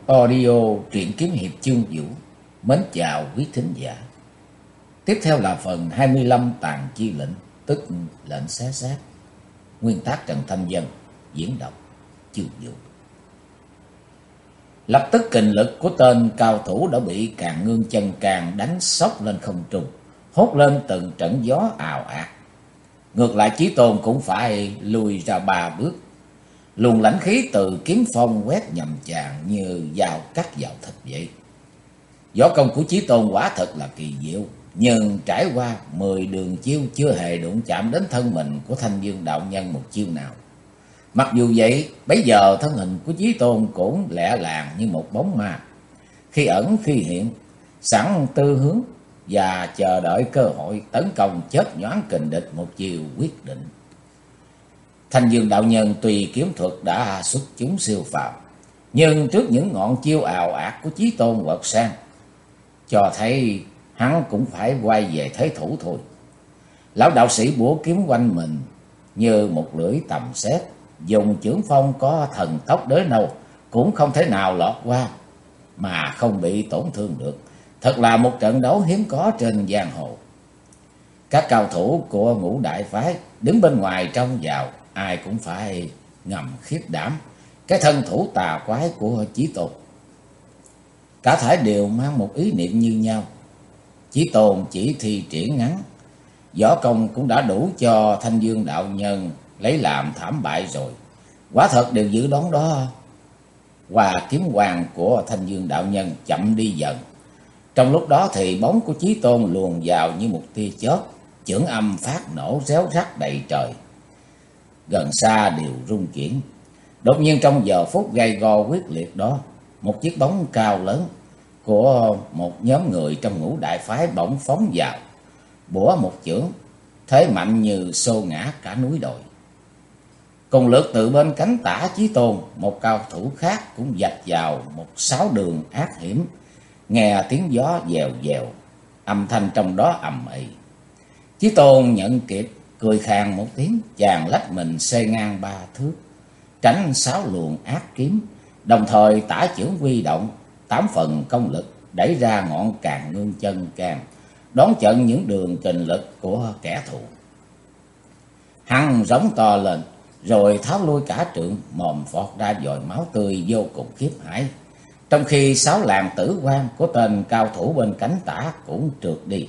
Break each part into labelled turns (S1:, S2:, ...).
S1: Audio truyện kiếm hiệp chương vũ. Mến chào quý thính giả. Tiếp theo là phần 25 tàn chi lệnh, tức lệnh xé xác. Nguyên tác Trần Thanh Dân, diễn đọc chương vũ. Lập tức kình lực của tên cao thủ đã bị Càn Ngương chân càng đánh sốc lên không trung, hốt lên từng trận gió ào ạt. Ngược lại Chí Tôn cũng phải lùi ra 3 bước. Luồng lãnh khí từ kiếm phong quét nhầm chàng như dao cắt vào thịt vậy. Võ công của Chí Tôn quả thật là kỳ diệu, nhưng trải qua 10 đường chiêu chưa hề đụng chạm đến thân mình của Thanh Dương đạo nhân một chiêu nào. Mặc dù vậy, bấy giờ thân hình của Chí Tôn cũng lẻ làng như một bóng ma, khi ẩn khi hiện, sẵn tư hướng và chờ đợi cơ hội tấn công chớp nhoáng kình địch một chiều quyết định. Thanh Dương đạo nhân tùy kiếm thuật đã xuất chúng siêu phàm, nhưng trước những ngọn chiêu ào ạt của Chí Tôn quật sang, cho thấy hắn cũng phải quay về thế thủ thôi. Lão đạo sĩ bủa kiếm quanh mình như một lưỡi tầm sét, dùng chưởng phong có thần tốc đới nâu cũng không thể nào lọt qua mà không bị tổn thương được. Thật là một trận đấu hiếm có trên giang hồ. Các cao thủ của Ngũ Đại phái đứng bên ngoài trông vào, ai cũng phải ngầm khiếp đảm cái thân thủ tà quái của Chí Tôn. Cả thảy đều mang một ý niệm như nhau. Chí Tôn chỉ thi triển ngắn, võ công cũng đã đủ cho Thanh Dương đạo nhân lấy làm thảm bại rồi. Quả thật đều dự đoán đó. Và kiếm hoàng của Thanh Dương đạo nhân chậm đi dần. Trong lúc đó thì bóng của Chí Tôn luồn vào như một tia chớp, chưởng âm phát nổ réo rắt đầy trời. Gần xa đều rung chuyển. Đột nhiên trong giờ phút gay go quyết liệt đó, một chiếc bóng cao lớn của một nhóm người trong Ngũ Đại phái bỗng phóng vào, bủa một chưởng, thế mạnh như xô ngã cả núi đồi. Cùng lượt từ bên cánh tả Chí Tôn, một cao thủ khác cũng vạch vào một 6 đường ác hiểm, nghe tiếng gió dèo dèo, âm thanh trong đó ầm ĩ. Chí Tôn nhận kịp, cười khàn một tiếng, chàng lách mình xê ngang 3 thước, tránh 6 luồng ác kiếm, đồng thời tả chưởng huy động 8 phần công lực, đẩy ra ngọn Càn Ngương chân can, đón trận những đường kình lực của kẻ thù. Hắn giống to lên, rồi tháo lui cả trượng, mồm phọt ra dòi máu tươi vô cùng khiếp hãi. Trong khi 6 làn tử quang của tên cao thủ bên cánh tả cũng trượt đi,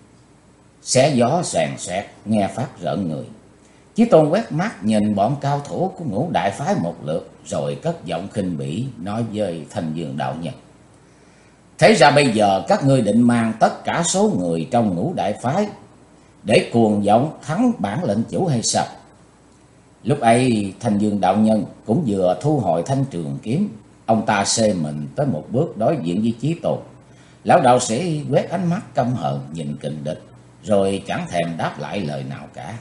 S1: xé gió xoèn xoẹt, nghe phát rợn người. Chí Tôn quét mắt nhìn bọn cao thủ của Ngũ Đại phái một lượt, rồi cất giọng khinh bỉ nói với Thanh Dương đạo nhân: thế ra bây giờ các ngươi định mang tất cả số người trong Ngũ Đại phái để cuồng vọng thắng bản lệnh chủ hay sao? Lúc ấy Thanh Dương đạo nhân cũng vừa thu hồi thanh trường kiếm, ông ta xê mình tới một bước đối diện với Chí Tôn. Lão đạo sĩ quét ánh mắt căm hờn nhìn kình địch, rồi chẳng thèm đáp lại lời nào cả.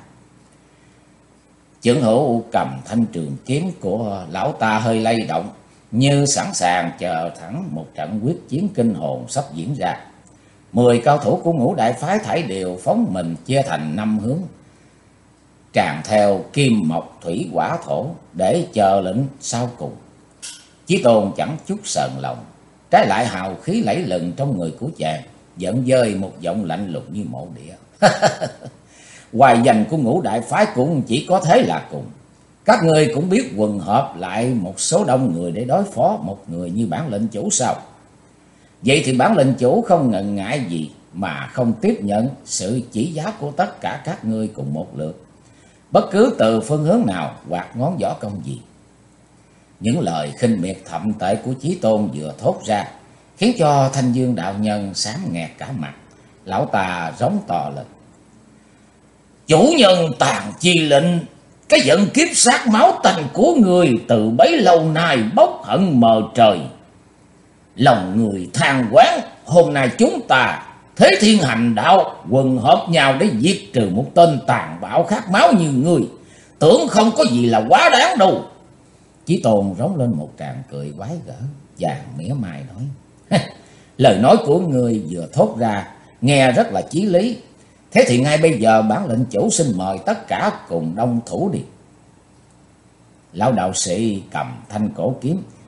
S1: Chưởng hữu cầm thanh trường kiếm của lão ta hơi lay động, như sẵn sàng chờ thẳng một trận quyết chiến kinh hồn sắp diễn ra. 10 cao thủ của Ngũ Đại phái thảy đều phóng mình chia thành 5 hướng, tràn theo kim mộc thủy hỏa thổ để chờ lệnh sau cùng. Chí Tôn chẳng chút sờn lòng, trái lại hào khí lẫy lừng trong người của chàng, giận dơi một giọng lạnh lùng như mộ địa: hoài danh của Ngũ Đại phái cũng chỉ có thế là cùng. Các ngươi cũng biết quần hợp lại một số đông người để đối phó một người như bản lệnh chủ sao? Vậy thì bản lệnh chủ không ngần ngại gì mà không tiếp nhận sự chỉ giáo của tất cả các ngươi cùng một lượt, bất cứ từ phương hướng nào hoặc ngón võ công gì. Những lời khinh miệt thậm tệ của Chí Tôn vừa thốt ra khiến cho Thanh Dương đạo nhân xám nghẹt cả mặt. Lão ta rống to lên: chủ nhân tàn chi lệnh, cái giận kiếp sát máu tanh của người từ bấy lâu nay bốc hận mờ trời. Lòng người than quán, hôm nay chúng ta thế thiên hành đạo, quần hợp nhau để giết trừ một tên tàn bạo khát máu như người, tưởng không có gì là quá đáng đâu. Chí Tôn rống lên một tràng cười quái gở, chàng mỉa mai nói: lời nói của người vừa thốt ra nghe rất là chí lý. Thế thì ngay bây giờ bản lệnh chủ xin mời tất cả cùng đông thủ đi. Lão đạo sĩ cầm thanh cổ kiếm,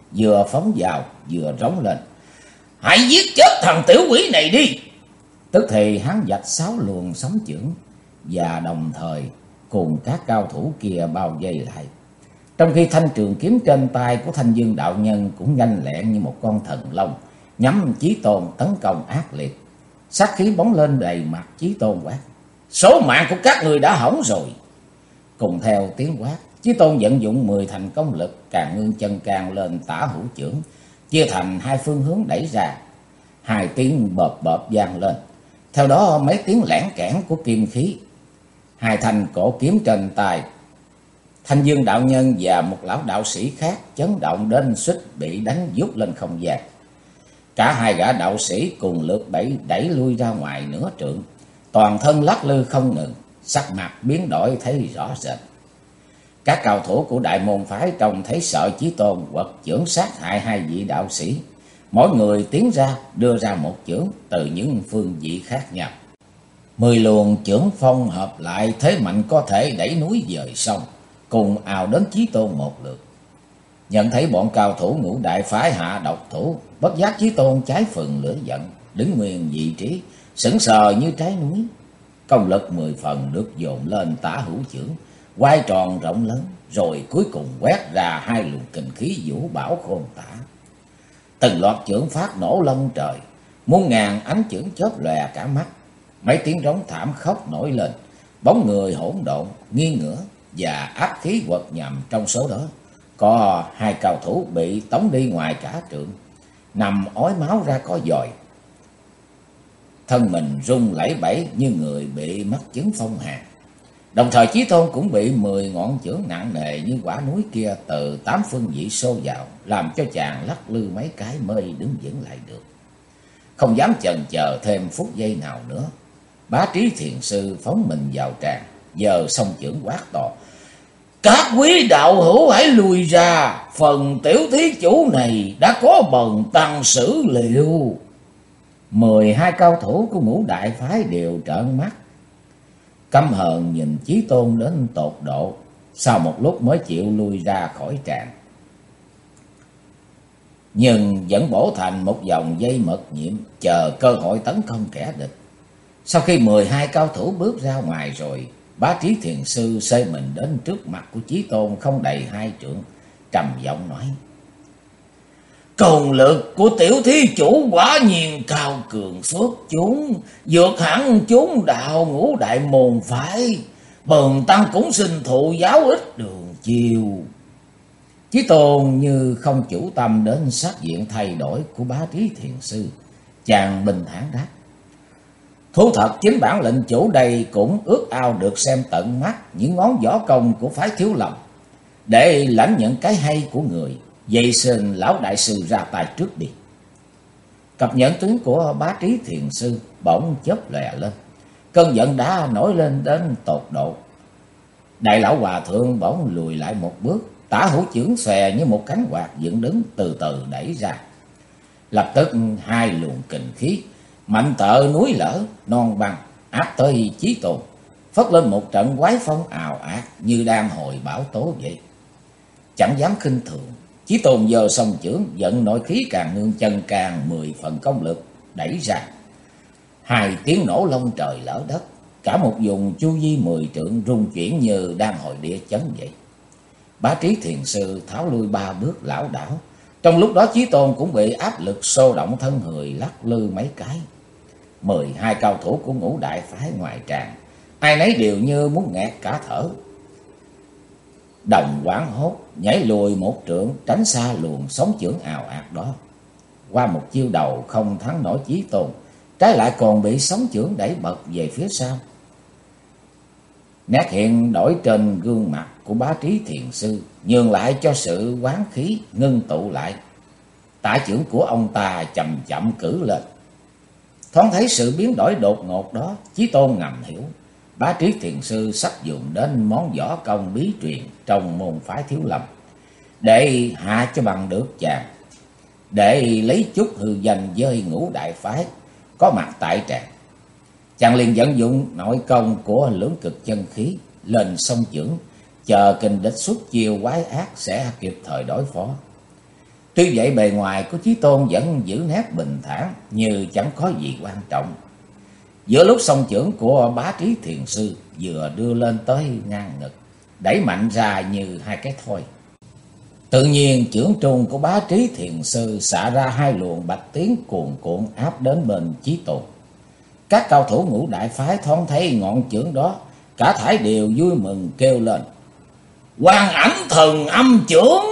S1: vừa phóng vào vừa rống lên: "Hãy giết chết thằng tiểu quỷ này đi!" Tức thì hắn vạch 6 luồng sóng chưởng và đồng thời cùng các cao thủ kia bao vây lại. Trong khi thanh trường kiếm trên tay của Thanh Dương đạo nhân cũng nhanh lẹn như một con thần long, nhắm Chí Tôn tấn công ác liệt. Sát khí bóng lên đầy mặt Chí Tôn quát: "Số mạng của các người đã hỏng rồi!" Cùng theo tiếng quát, Chí Tôn vận dụng 10 thành công lực, Càn Ngưng Chân Can lên tả hữu chưởng, chia thành 2 phương hướng đẩy ra. 2 tiếng bợp bợp vang lên, theo đó mấy tiếng lẻn kẽn của kim khí. 2 thanh cổ kiếm trên tay Thanh Dương đạo nhân và một lão đạo sĩ khác chấn động đến suýt bị đánh vút lên không gian. Cả 2 gã đạo sĩ cùng lượt đẩy lui ra ngoài nửa trượng, toàn thân lắc lư không ngừng, sắc mặt biến đổi thấy rõ rệt. Các cao thủ của đại môn phái trông thấy sợ Chí Tôn quật chưởng sát hại 2 vị đạo sĩ, mỗi người tiến ra đưa ra một chưởng từ những phương vị khác nhau. 10 luồng chưởng phong hợp lại, thế mạnh có thể đẩy núi dời sông, cùng ào đến Chí Tôn một lượt. Nhận thấy bọn cao thủ Ngũ Đại phái hạ độc thủ, bất giác Chí Tôn cháy phần lửa giận, đứng nguyên vị trí, sững sờ như trái núi. Công lực 10 phần được dồn lên tả hữu chưởng, quay tròn rộng lớn, rồi cuối cùng quét ra 2 luồng kình khí vũ bão khôn tả. Từng loạt chưởng phát nổ lông trời, muôn ngàn ánh chưởng chớp lòe cả mắt. Mấy tiếng rống thảm khóc nổi lên, bóng người hỗn độn nghiêng ngửa và áp khí quật nhằm. Trong số đó có 2 cao thủ bị tống đi ngoài cả trượng, nằm ói máu ra có dòi, thân mình rung lẩy bẩy như người bị mắc chứng phong hàn. Đồng thời Chí Tôn cũng bị 10 ngọn chưởng nặng nề như quả núi kia từ 8 phương vị xô vào, làm cho chàng lắc lư mấy cái mới đứng vững lại được. Không dám chần chờ thêm phút giây nào nữa, Bá Trí Thiền Sư phóng mình vào tràng, giơ song chưởng quát to: "Các quý đạo hữu hãy lùi ra, phần tiểu thí chủ này đã có bần tăng xử liệu." 12 cao thủ của Ngũ Đại phái đều trợn mắt, căm hờn nhìn Chí Tôn đến tột độ, sau một lúc mới chịu lui ra khỏi tràng. Nhưng vẫn bổ thành một vòng dây mật nhiệm, chờ cơ hội tấn công kẻ địch. Sau khi 12 cao thủ bước ra ngoài rồi, Bá Trí Thiền Sư xơi mình đến trước mặt của Chí Tôn không đầy 2 trượng, trầm giọng nói: "Công lực của tiểu thí chủ quả nhiên cao cường xuất chúng, vượt hẳn chúng đạo Ngũ Đại môn phái. Bần tăng cũng xin thụ giáo ít đường chiều." Chí Tôn như không chủ tâm đến sắc diện thay đổi của Bá Trí Thiền Sư, chàng bình thản đáp: "Thú thật chính bản lệnh chủ đây cũng ước ao được xem tận mắt những ngón võ công của phái Thiếu Lâm, để lãnh nhận cái hay của người. Vậy xin lão đại sư ra tay trước đi." Cặp nhẫn tướng của Bá Trí Thiền Sư bỗng chớp lòe lên, cơn giận đã nổi lên đến tột độ. Đại lão hòa thượng bỗng lùi lại một bước, tả hữu chưởng xòe như một cánh quạt dựng đứng, từ từ đẩy ra. Lập tức 2 luồng kình khí mạnh tợ núi lở non băng áp tới Chí Tôn, phất lên một trận quái phong ào ạt như đang hồi bão tố vậy. Chẳng dám khinh thường, Chí Tôn giơ song chưởng vận nội khí Càn Ngưng Chân Can 10 phần công lực đẩy ra. 2 tiếng nổ long trời lở đất, cả một vùng chu vi 10 trượng rung chuyển như đang hồi địa chấn vậy. Bá Trí Thiền Sư tháo lui 3 bước lảo đảo. Trong lúc đó Chí Tôn cũng bị áp lực xô động thân người lắc lư mấy cái. 12 cao thủ của Ngũ Đại phái ngoài tràng, ai nấy đều như muốn nghẹt cả thở. Đồng hoảng hốt nhảy lùi 1 trượng, tránh xa luồng sóng chưởng ào ạt đó. Qua một chiêu đầu không thắng nổi Chí Tôn, trái lại còn bị sóng chưởng đẩy bật về phía sau. Nét hiện đổi trên gương mặt của Bá Trí Thiền Sư nhường lại cho sự quán khí ngưng tụ lại. Tả chưởng của ông ta chậm chậm cử lên. Thoáng thấy sự biến đổi đột ngột đó, Chí Tôn ngầm hiểu Bá Trí Thiền Sư sắp dùng đến món võ công bí truyền trong môn phái Thiếu Lâm để hạ cho bằng được chàng, để lấy chút hư danh với Ngũ Đại phái có mặt tại tràng. Chàng liền vận dụng nội công của lưỡng cực chân khí lên song chưởng, chờ kình địch xuất chiêu quái ác sẽ kịp thời đối phó. Tuy vậy bề ngoài của Chí Tôn vẫn giữ nét bình thản như chẳng có gì quan trọng. Giữa lúc song chưởng của Bá Trí Thiền Sư vừa đưa lên tới ngang ngực, đẩy mạnh ra như hai cái thoi. Tự nhiên chưởng trung của Bá Trí Thiền Sư xả ra hai luồng bạch tiến cuồn cuộn áp đến bên Chí Tôn. Các cao thủ ngũ đại phái thoáng thấy ngọn chưởng đó, cả thảy đều vui mừng kêu lên: Quang Ảnh Thần Âm Chưởng!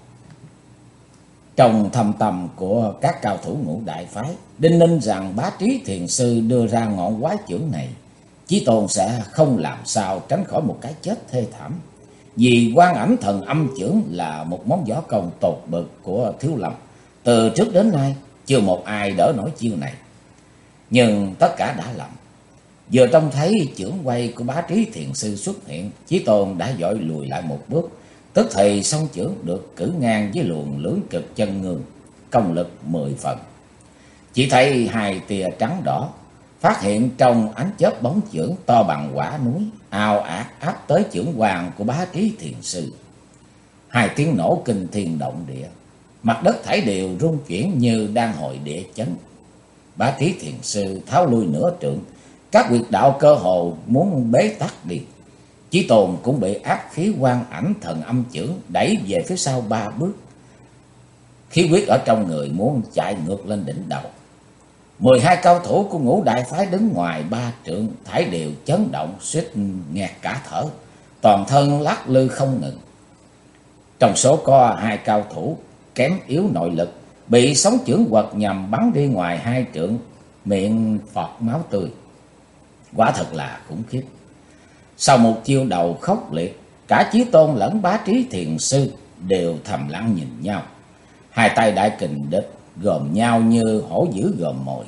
S1: Trong thâm tâm của các cao thủ ngũ đại phái đinh ninh rằng Bá Trí Thiền Sư đưa ra ngọn quái chưởng này, Chí Tôn sẽ không làm sao tránh khỏi một cái chết thê thảm. Vì Quang Ảnh Thần Âm Chưởng là một món võ công tột bậc của Thiếu Lâm, từ trước đến nay chưa một ai đỡ nổi chiêu này. Nhưng tất cả đã lầm. Vừa trông thấy chưởng quay của Bá Trí Thiền Sư xuất hiện, Chí Tôn đã vội lùi lại một bước, tức thì song chưởng được cử ngang với luồng lưỡng cực chân ngương, công lực 10 phần. Chỉ thấy hai tia trắng đỏ phát hiện trong ánh chớp bóng chưởng to bằng quả núi, ào ạt áp tới chưởng hoàng của Bá Trí Thiền Sư. Hai tiếng nổ kinh thiên động địa, mặt đất thảy đều rung chuyển như đang hồi địa chấn. Bá Trí Thiền Sư tháo lui nửa trượng, các huyệt đạo cơ hồ muốn bế tắc đi. Chí Tôn cũng bị áp khí Quang Ảnh Thần Âm Chưởng đẩy về phía sau 3 bước. Khí huyết ở trong người muốn chạy ngược lên đỉnh đầu. 12 cao thủ của ngũ đại phái đứng ngoài 3 trượng thảy đều chấn động, suýt nghẹt cả thở, toàn thân lắc lư không ngừng. Trong số có 2 cao thủ kém yếu nội lực, bị sóng chưởng quật nhằm bắn đi ngoài 2 trượng, miệng phọt máu tươi. Quả thật là khủng khiếp. Sau một chiêu đầu khốc liệt, cả Chí Tôn lẫn Bá Trí Thiền Sư đều thầm lặng nhìn nhau. Hai tay đại kình địch gồm nhau như hổ dữ gồm mồi.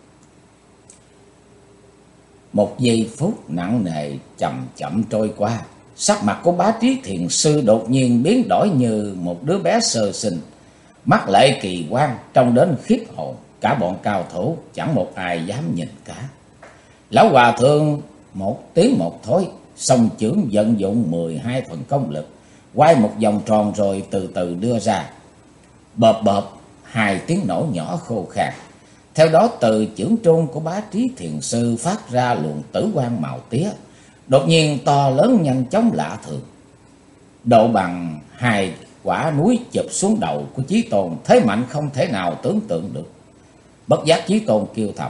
S1: Một giây phút nặng nề chậm chậm trôi qua, sắc mặt của Bá Trí Thiền Sư đột nhiên biến đổi như một đứa bé sơ sinh, mắt lệ kỳ quan trông đến khiếp hồn. Cả bọn cao thủ chẳng một ai dám nhìn cả. Lão hòa thượng một tiếng một thối, song chưởng vận dụng 12 phần công lực, quay một vòng tròn rồi từ từ đưa ra. Bợp bợp, 2 tiếng nổ nhỏ khô khan. Theo đó từ chưởng trung của Bá Trí Thiền Sư phát ra luồng tử quang màu tía, đột nhiên to lớn nhanh chóng lạ thường, độ bằng 2 quả núi chụp xuống đầu của Chí Tôn, thế mạnh không thể nào tưởng tượng được. Bất giác Chí Tôn kêu thầm: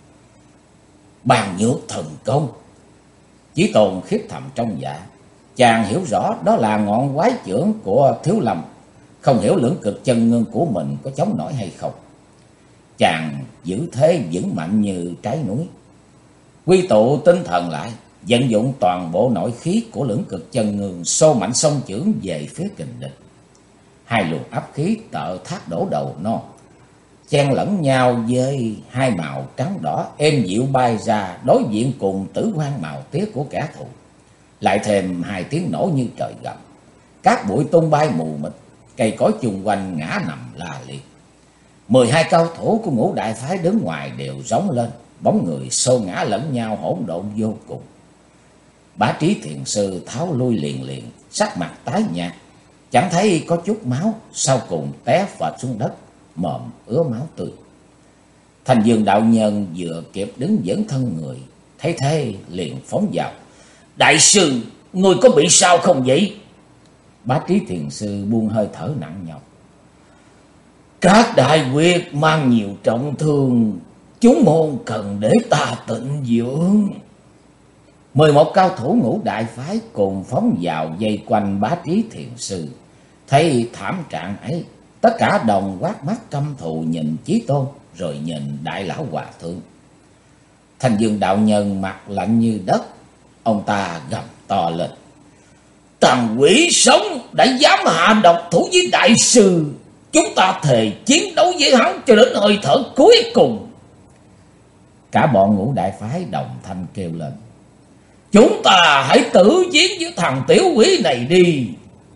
S1: Bàn Nhược Thần Công! Chí Tôn khiếp thầm trong dạ. Chàng hiểu rõ đó là ngọn quái chưởng của Thiếu Lâm, không hiểu lưỡng cực chân ngưng của mình có chống nổi hay không. Chàng giữ thế vững mạnh như trái núi, quy tụ tinh thần lại, vận dụng toàn bộ nội khí của lưỡng cực chân ngưng, xô mạnh song chưởng về phía kình địch. 2 luồng áp khí tợ thác đổ đầu non, chen lẫn nhau với 2 màu trắng đỏ êm dịu bay ra đối diện cùng tử quang màu tía của kẻ thù. Lại thêm 2 tiếng nổ như trời gầm, các bụi tung bay mù mịt, cây cối chung quanh ngã nằm la liệt. 12 cao thủ của ngũ đại phái đứng ngoài đều rống lên, bóng người xô ngã lẫn nhau hỗn độn vô cùng. Bá Trí Thiền Sư tháo lui liền liền, sắc mặt tái nhợt, chẳng thấy có chút máu, sau cùng té phệt xuống đất, mồm ứa máu tươi. Thành Dương đạo nhân vừa kịp đứng vững thân người, thấy thế liền phóng vào: Đại sư, người có bị sao không vậy? Bá Trí Thiền Sư buông hơi thở nặng nhọc: Các đại huyệt mang nhiều trọng thương, chúng môn cần để ta tịnh dưỡng. 11 cao thủ ngũ đại phái cùng phóng vào vây quanh Bá Trí Thiền Sư. Thấy thảm trạng ấy, tất cả đồng quát mắt căm thù nhìn Chí Tôn, rồi nhìn đại lão hòa thượng. Thành Dương đạo nhân mặt lạnh như đất, ông ta gầm to lên: Thằng quỷ sống đã dám hạ độc thủ với đại sư, chúng ta thề chiến đấu với hắn cho đến hơi thở cuối cùng. Cả bọn ngũ đại phái đồng thanh kêu lên: Chúng ta hãy tử chiến với thằng tiểu quỷ này đi.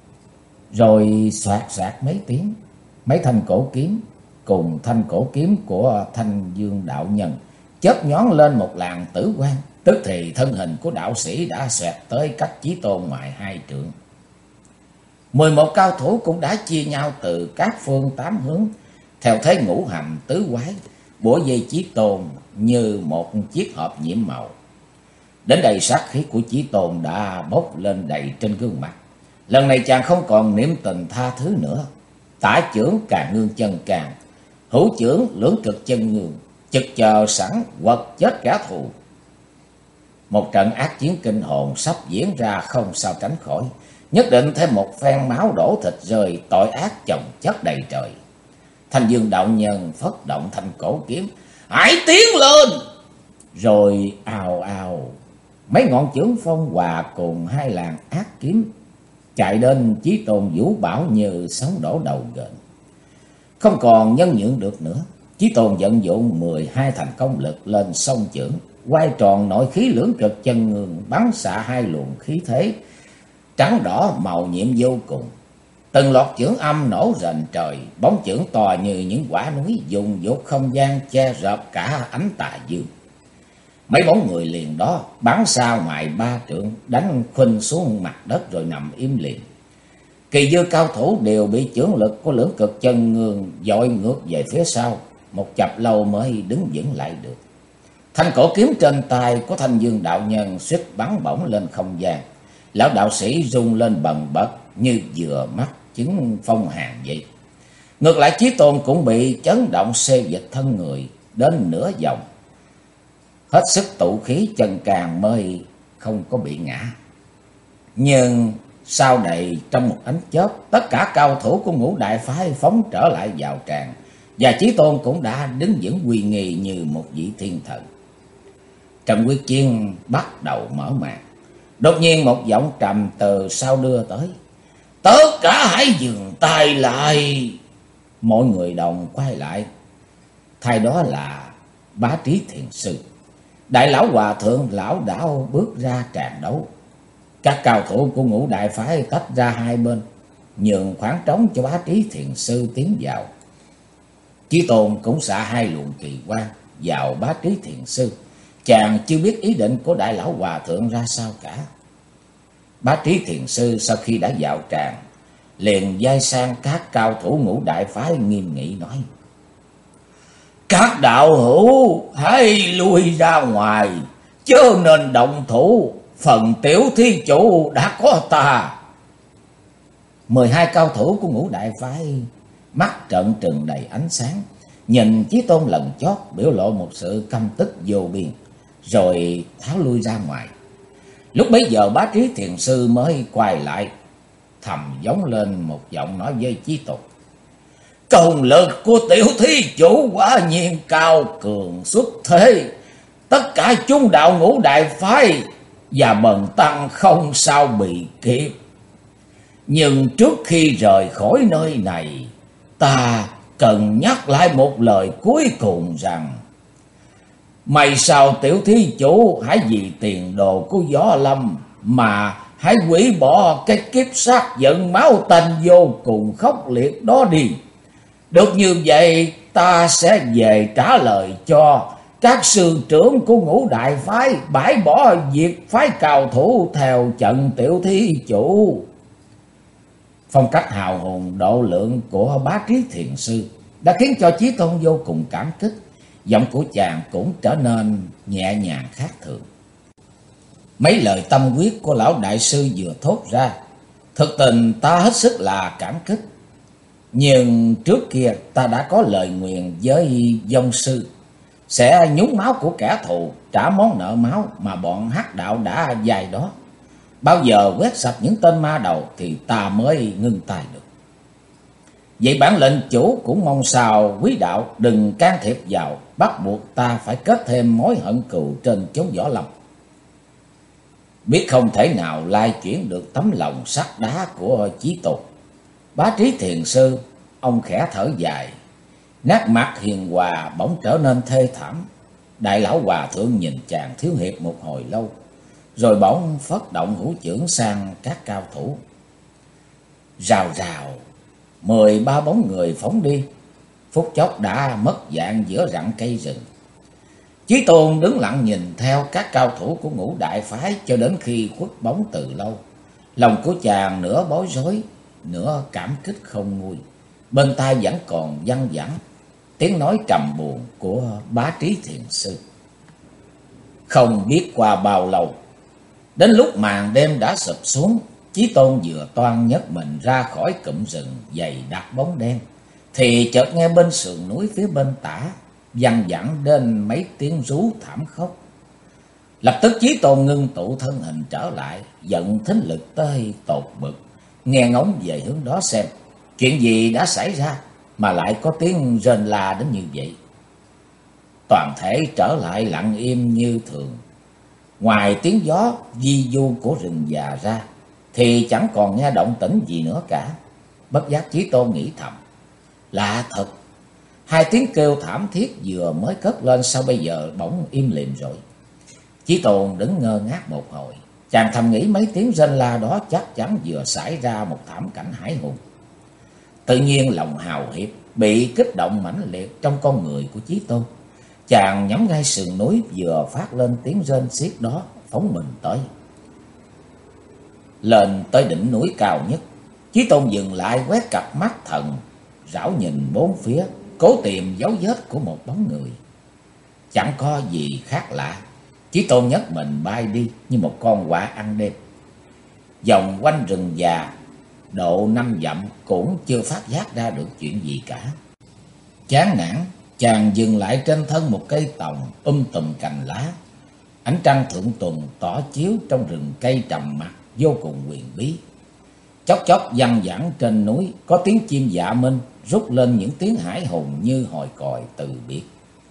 S1: Rồi xoạt xoạt mấy tiếng, mấy thanh cổ kiếm cùng thanh cổ kiếm của Thanh Dương đạo nhân chớp nhón lên một làn tử quang, tức thì thân hình của đạo sĩ đã xoẹt tới cách Chí Tôn ngoài 2 trượng. 11 cao thủ cũng đã chia nhau từ các phương tám hướng, theo thế ngũ hành tứ quái, bủa vây Chí Tôn như một chiếc hộp nhiễm màu. Đến đây sát khí của Chí Tôn đã bốc lên đầy trên gương mặt. Lần này chàng không còn niệm tình tha thứ nữa. Tả chưởng Càn Ngương Chân Càn, hữu chưởng Lưỡng Cực Chân Ngương, chực chờ sẵn quật chết kẻ thù. Một trận ác chiến kinh hồn sắp diễn ra không sao tránh khỏi. Nhất định thêm một phen máu đổ thịt rơi, tội ác chồng chất đầy trời. Thanh Dương đạo nhân phất động thanh cổ kiếm, hãy tiến lên. Rồi ào ào, mấy ngọn chưởng phong hòa cùng hai làn ác kiếm chạy đến Chí Tôn vũ bảo như sóng đổ đầu gền. Không còn nhân nhượng được nữa, Chí Tôn vận dụng 12 thành công lực lên song chưởng, quay tròn nội khí Lưỡng Cực Chân Ngương, bắn xạ hai luồng khí thế trắng đỏ màu nhiệm vô cùng. Từng loạt chưởng âm nổ rền trời, bóng chưởng to như những quả núi, dùng dột không gian che rợp cả ánh tà dương. Mấy bóng người liền đó bắn xa ngoài 3 trượng, đánh khuynh xuống mặt đất rồi nằm im liền. Kỳ dư cao thủ đều bị chưởng lực của Lưỡng Cực Chân Ngương dội ngược về phía sau, một chập lâu mới đứng vững lại được. Thanh cổ kiếm trên tay của Thanh Dương đạo nhân suýt bắn bổng lên không gian. Lão đạo sĩ rung lên bần bật như vừa mắc chứng phong hàn vậy. Ngược lại Chí Tôn cũng bị chấn động xê dịch thân người đến nửa vòng, hết sức tụ khí chân càng mới không có bị ngã. Nhưng sau này trong một ánh chớp, tất cả cao thủ của Ngũ Đại phái phóng trở lại vào tràng, và Chí Tôn cũng đã đứng vững uy nghi như một vị thiên thần. Trận quyết chiến bắt đầu mở màn. Đột nhiên một giọng trầm từ sau đưa tới, tất cả hãy dừng tay lại. Mọi người đồng quay lại, thay đó là Bá Trí Thiền Sư. Đại lão hòa thượng lão đảo bước ra tràng đấu. Các cao thủ của Ngũ Đại phái tách ra hai bên, nhường khoảng trống cho Bá Trí Thiền Sư tiến vào. Chí Tôn cũng xạ hai luồng kỳ quang vào Bá Trí Thiền Sư. Chàng chưa biết ý định của đại lão hòa thượng ra sao cả. Bá Trí Thiền Sư sau khi đã vào tràng, liền vai sang các cao thủ Ngũ Đại phái nghiêm nghị nói, các đạo hữu hãy lui ra ngoài, chớ nên động thủ, phần tiểu thí chủ đã có ta. 12 cao thủ của Ngũ Đại phái mắt trợn trừng đầy ánh sáng, nhìn Chí Tôn lần chót biểu lộ một sự căm tức vô biên, rồi tháo lui ra ngoài. Lúc bấy giờ Bá Trí Thiền Sư mới quay lại, thầm giống lên một giọng nói với Chí Tôn, công lực của tiểu thí chủ quả nhiên cao cường xuất thế, tất cả chúng đạo Ngũ Đại phái và bần tăng không sao bị kịp. Nhưng trước khi rời khỏi nơi này, ta cần nhắc lại một lời cuối cùng rằng, may sao tiểu thí chủ hãy vì tiền đồ của Võ Lâm mà hãy hủy bỏ cái kiếp sát giận máu tanh vô cùng khốc liệt đó đi. Được như vậy, ta sẽ về trả lời cho các sư trưởng của Ngũ Đại phái bãi bỏ việc phái cao thủ theo trận tiểu thí chủ. Phong cách hào hùng độ lượng của Bá Trí Thiền Sư đã khiến cho Chí Tôn vô cùng cảm kích. Giọng của chàng cũng trở nên nhẹ nhàng khác thường. Mấy lời tâm quyết của lão đại sư vừa thốt ra, thực tình ta hết sức là cảm kích. Nhưng trước kia ta đã có lời nguyền với Vong sư, sẽ nhúng máu của kẻ thù, trả món nợ máu mà bọn hắc đạo đã dày đó. Bao giờ quét sạch những tên ma đầu thì ta mới ngưng tay được. Vậy bản lệnh chủ cũng mong sao quý đạo đừng can thiệp vào, bắt buộc ta phải kết thêm mối hận cừu trên chốn Võ Lâm. Biết không thể nào lai chuyển được tấm lòng sắt đá của Chí Tôn, Bá Trí Thiền Sư ông khẽ thở dài, nét mặt hiền hòa bỗng trở nên thê thảm. Đại lão hòa thượng nhìn chàng thiếu hiệp một hồi lâu, rồi bỗng phất động hữu chưởng sang các cao thủ. Rào rào, 13 bóng người phóng đi, phút chốc đã mất dạng giữa rặng cây rừng. Chí Tôn đứng lặng nhìn theo các cao thủ của Ngũ Đại phái cho đến khi khuất bóng từ lâu. Lòng của chàng nửa bối rối, nửa cảm kích không nguôi. Bên tai vẫn còn văng vẳng tiếng nói trầm buồn của Bá Trí thiền sư. Không biết qua bao lâu, đến lúc màn đêm đã sụp xuống, Chí Tôn vừa toan nhấc mình ra khỏi cụm rừng dày đặc bóng đen, thì chợt nghe bên sườn núi phía bên tả văng vẳng đến mấy tiếng rú thảm khốc. Lập tức Chí Tôn ngưng tụ thân hình trở lại, vận thính lực tới tột bực, nghe ngóng về hướng đó xem chuyện gì đã xảy ra mà lại có tiếng rên la đến như vậy. Toàn thể trở lại lặng im như thường, ngoài tiếng gió vi vu của rừng già ra thì chẳng còn nghe động tĩnh gì nữa cả. Bất giác Chí Tôn nghĩ thầm, lạ thật, hai tiếng kêu thảm thiết vừa mới cất lên sao bây giờ bỗng im lìm rồi. Chí Tôn đứng ngơ ngác một hồi, chàng thầm nghĩ mấy tiếng rên la đó chắc chắn vừa xảy ra một thảm cảnh hãi hùng. Tự nhiên lòng hào hiệp bị kích động mãnh liệt trong con người của Chí Tôn. Chàng nhắm ngay sườn núi vừa phát lên tiếng rên xiết đó, phóng mình tới. Lên tới đỉnh núi cao nhất, Chí Tôn dừng lại quét cặp mắt thần, rảo nhìn bốn phía, cố tìm dấu vết của một bóng người. Chẳng có gì khác lạ, Chí Tôn nhấc mình bay đi như một con quạ ăn đêm. Vòng quanh rừng già độ 5 dặm cũng chưa phát giác ra được chuyện gì cả. Chán nản, chàng dừng lại trên thân một cây tòng tùm cành lá. Ánh trăng thượng tuần tỏ chiếu trong rừng cây trầm mặc vô cùng huyền bí. Chốc chốc văng vẳng trên núi có tiếng chim dạ minh rút lên những tiếng hãi hùng như hồi còi từ biệt.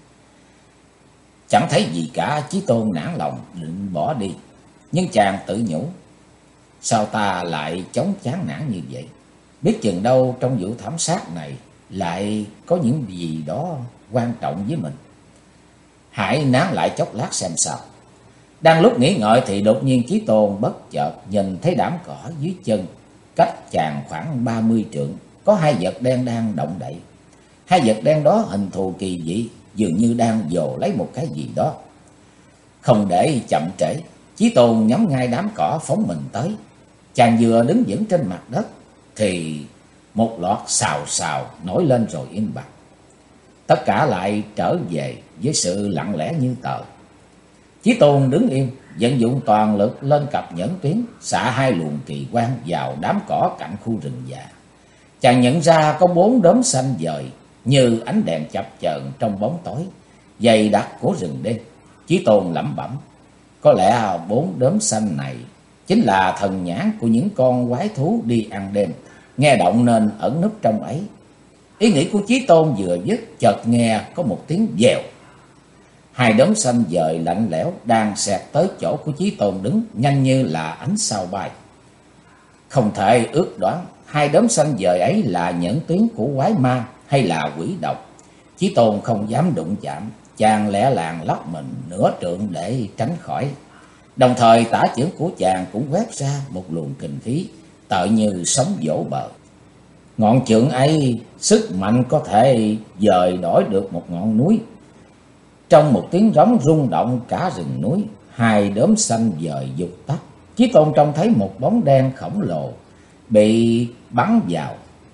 S1: Chẳng thấy gì cả, Chí Tôn nản lòng định bỏ đi, nhưng chàng tự nhủ, sao ta lại chống chán nản như vậy? Biết chừng đâu trong vụ thảm sát này lại có những gì đó quan trọng với mình. Hãy nán lại chốc lát xem sao. Đang lúc nghĩ ngợi thì đột nhiên Chí Tôn bất chợt nhìn thấy đám cỏ dưới chân, cách chàng khoảng 30 trượng, có hai vật đen đang động đậy. Hai vật đen đó hình thù kỳ dị, dường như đang dồ lấy một cái gì đó. Không để chậm trễ, Chí Tôn nhắm ngay đám cỏ phóng mình tới. Chàng vừa đứng vững trên mặt đất thì một loạt xào xào nổi lên rồi im bặt. Tất cả lại trở về với sự lặng lẽ như tờ. Chí Tôn đứng im, vận dụng toàn lực lên cặp nhẫn tuyến, xạ hai luồng kỳ quang vào đám cỏ cạnh khu rừng già. Chàng nhận ra có 4 đốm xanh vời như ánh đèn chập chờn trong bóng tối dày đặc của rừng đêm. Chí Tôn lẩm bẩm, có lẽ 4 đốm xanh này chính là thần nhãn của những con quái thú đi ăn đêm, nghe động nên ẩn núp trong ấy. Ý nghĩ của Chí Tôn vừa dứt, chợt nghe có một tiếng vèo. Hai đốm xanh dời lạnh lẽo đang xẹt tới chỗ của Chí Tôn đứng, nhanh như là ánh sao bay. Không thể ước đoán hai đốm xanh dời ấy là nhẫn tuyến của quái ma hay là quỷ độc. Chí Tôn không dám đụng chạm, chàng lẻ làng lóc mình nửa trượng để tránh khỏi. Đồng thời tả chưởng của chàng cũng quét ra một luồng kình khí tựa như sóng vỗ bờ. Ngọn chưởng ấy sức mạnh có thể dời đổi được một ngọn núi. Trong một tiếng rống rung động cả rừng núi, hai đốm xanh dời vụt tắt. Chí Tôn trông thấy một bóng đen khổng lồ bị bắn vào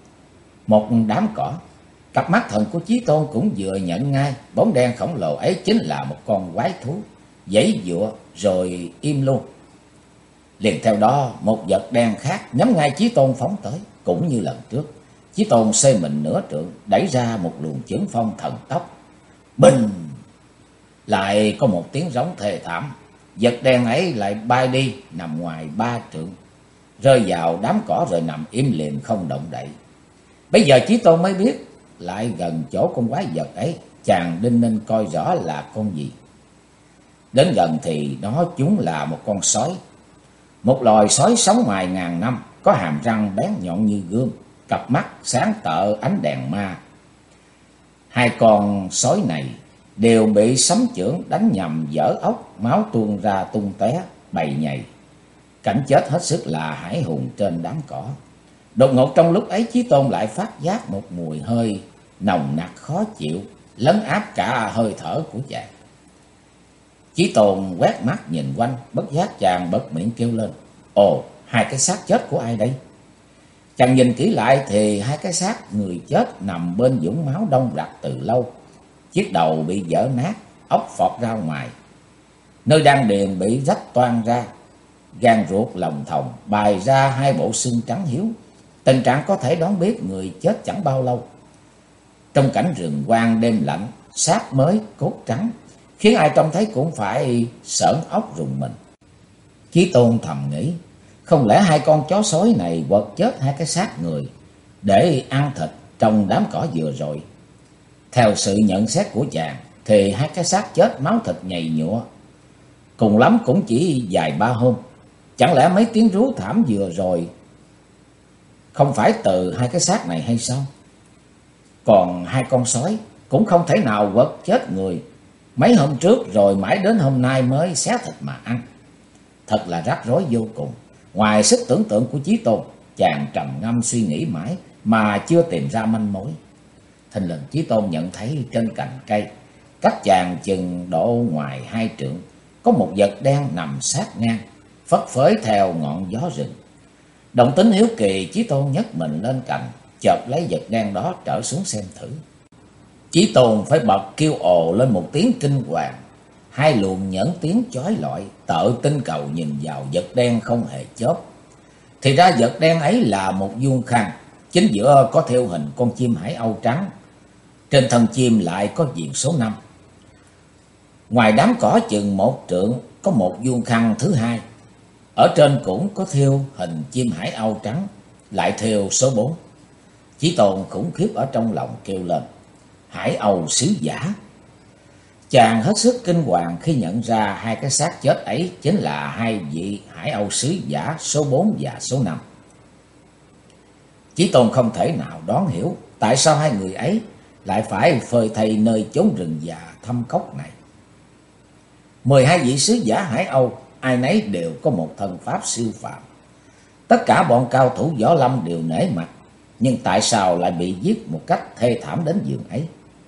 S1: một đám cỏ. Cặp mắt thần của Chí Tôn cũng vừa nhận ngay bóng đen khổng lồ ấy chính là một con quái thú, giãy giụa rồi im luôn. Liền theo đó một vật đen khác nhắm ngay Chí Tôn phóng tới, cũng như lần trước. Chí Tôn xê mình nửa trượng, đẩy ra một luồng chưởng phong thần tốc. Bình! Lại có một tiếng rống thê thảm. Vật đen ấy lại bay đi nằm ngoài 3 trượng, rơi vào đám cỏ rồi nằm im lìm không động đậy. Bây giờ Chí Tôn mới biết lại gần chỗ con quái vật ấy, chàng đinh ninh coi rõ là con gì. Đến gần thì nó chúng là một con sói. Một loài sói sống mài ngàn năm, có hàm răng bén nhọn như gươm, cặp mắt sáng tợ ánh đèn ma. Hai con sói này đều bị sấm chưởng đánh nhầm vỡ ốc, máu tuôn ra tung tóe bầy nhầy. Cảnh chết hết sức là hãi hùng trên đám cỏ. Đột ngột trong lúc ấy Chí Tôn lại phát giác một mùi hơi nồng nặc khó chịu lấn áp cả hơi thở của chàng. Chí Tôn quét mắt nhìn quanh, bất giác chàng bật miệng kêu lên, ồ, hai cái xác chết của ai đây? Chàng nhìn kỹ lại thì hai cái xác người chết nằm bên vũng máu đông đặc từ lâu. Chiếc đầu bị vỡ nát, ốc phọt ra ngoài. Nơi đan điền bị rách toang ra, gan ruột lòng thòng bày ra hai bộ xương trắng hiếu. Tình trạng có thể đoán biết người chết chẳng bao lâu. Trong cảnh rừng hoang đêm lạnh, xác mới cốt trắng, khiến ai trông thấy cũng phải sởn óc rùng mình. Chí Tôn thầm nghĩ, không lẽ hai con chó sói này quật chết hai cái xác người để ăn thịt trong đám cỏ vừa rồi? Theo sự nhận xét của chàng thì hai cái xác chết máu thịt nhầy nhụa, cùng lắm cũng chỉ vài ba hôm. Chẳng lẽ mấy tiếng rú thảm vừa rồi không phải từ hai cái xác này hay sao? Còn hai con sói cũng không thể nào quật chết người mấy hôm trước rồi mãi đến hôm nay mới xé thịt mà ăn. Thật là rắc rối vô cùng. Ngoài sức tưởng tượng của Chí Tôn, chàng trầm ngâm suy nghĩ mãi mà chưa tìm ra manh mối. Thình lình Chí Tôn nhận thấy trên cành cây, cách chàng chừng độ ngoài 2 trượng, có một vật đen nằm sát ngang, phất phới theo ngọn gió rừng. Động tính hiếu kỳ, Chí Tôn nhấc mình lên cành, chợt lấy vật đen đó trở xuống xem thử. Chí Tôn phải bật kêu ồ lên một tiếng kinh hoàng. Hai luồng nhẫn tiếng chói lọi, tự tinh cầu nhìn vào vật đen không hề chớp. Thì ra vật đen ấy là một vuông khăn, chính giữa có thêu hình con chim hải âu trắng. Trên thân chim lại có viền số 5. Ngoài đám cỏ chừng 1 trượng có một vuông khăn thứ hai. Ở trên cũng có thêu hình chim hải âu trắng, lại thêu số 4. Chí Tôn khủng khiếp ở trong lòng kêu lên, hải âu sứ giả. Chàng hết sức kinh hoàng khi nhận ra hai cái xác chết ấy chính là hai vị hải âu sứ giả số 4 và số 5. Chí Tôn không thể nào đoán hiểu tại sao hai người ấy lại phải phơi thây nơi chốn rừng già thâm cốc này. 12 vị sứ giả hải âu, ai nấy đều có một thân pháp siêu phàm. Tất cả bọn cao thủ võ lâm đều nể mặt, nhưng tại sao lại bị giết một cách thê thảm đến giường ấy?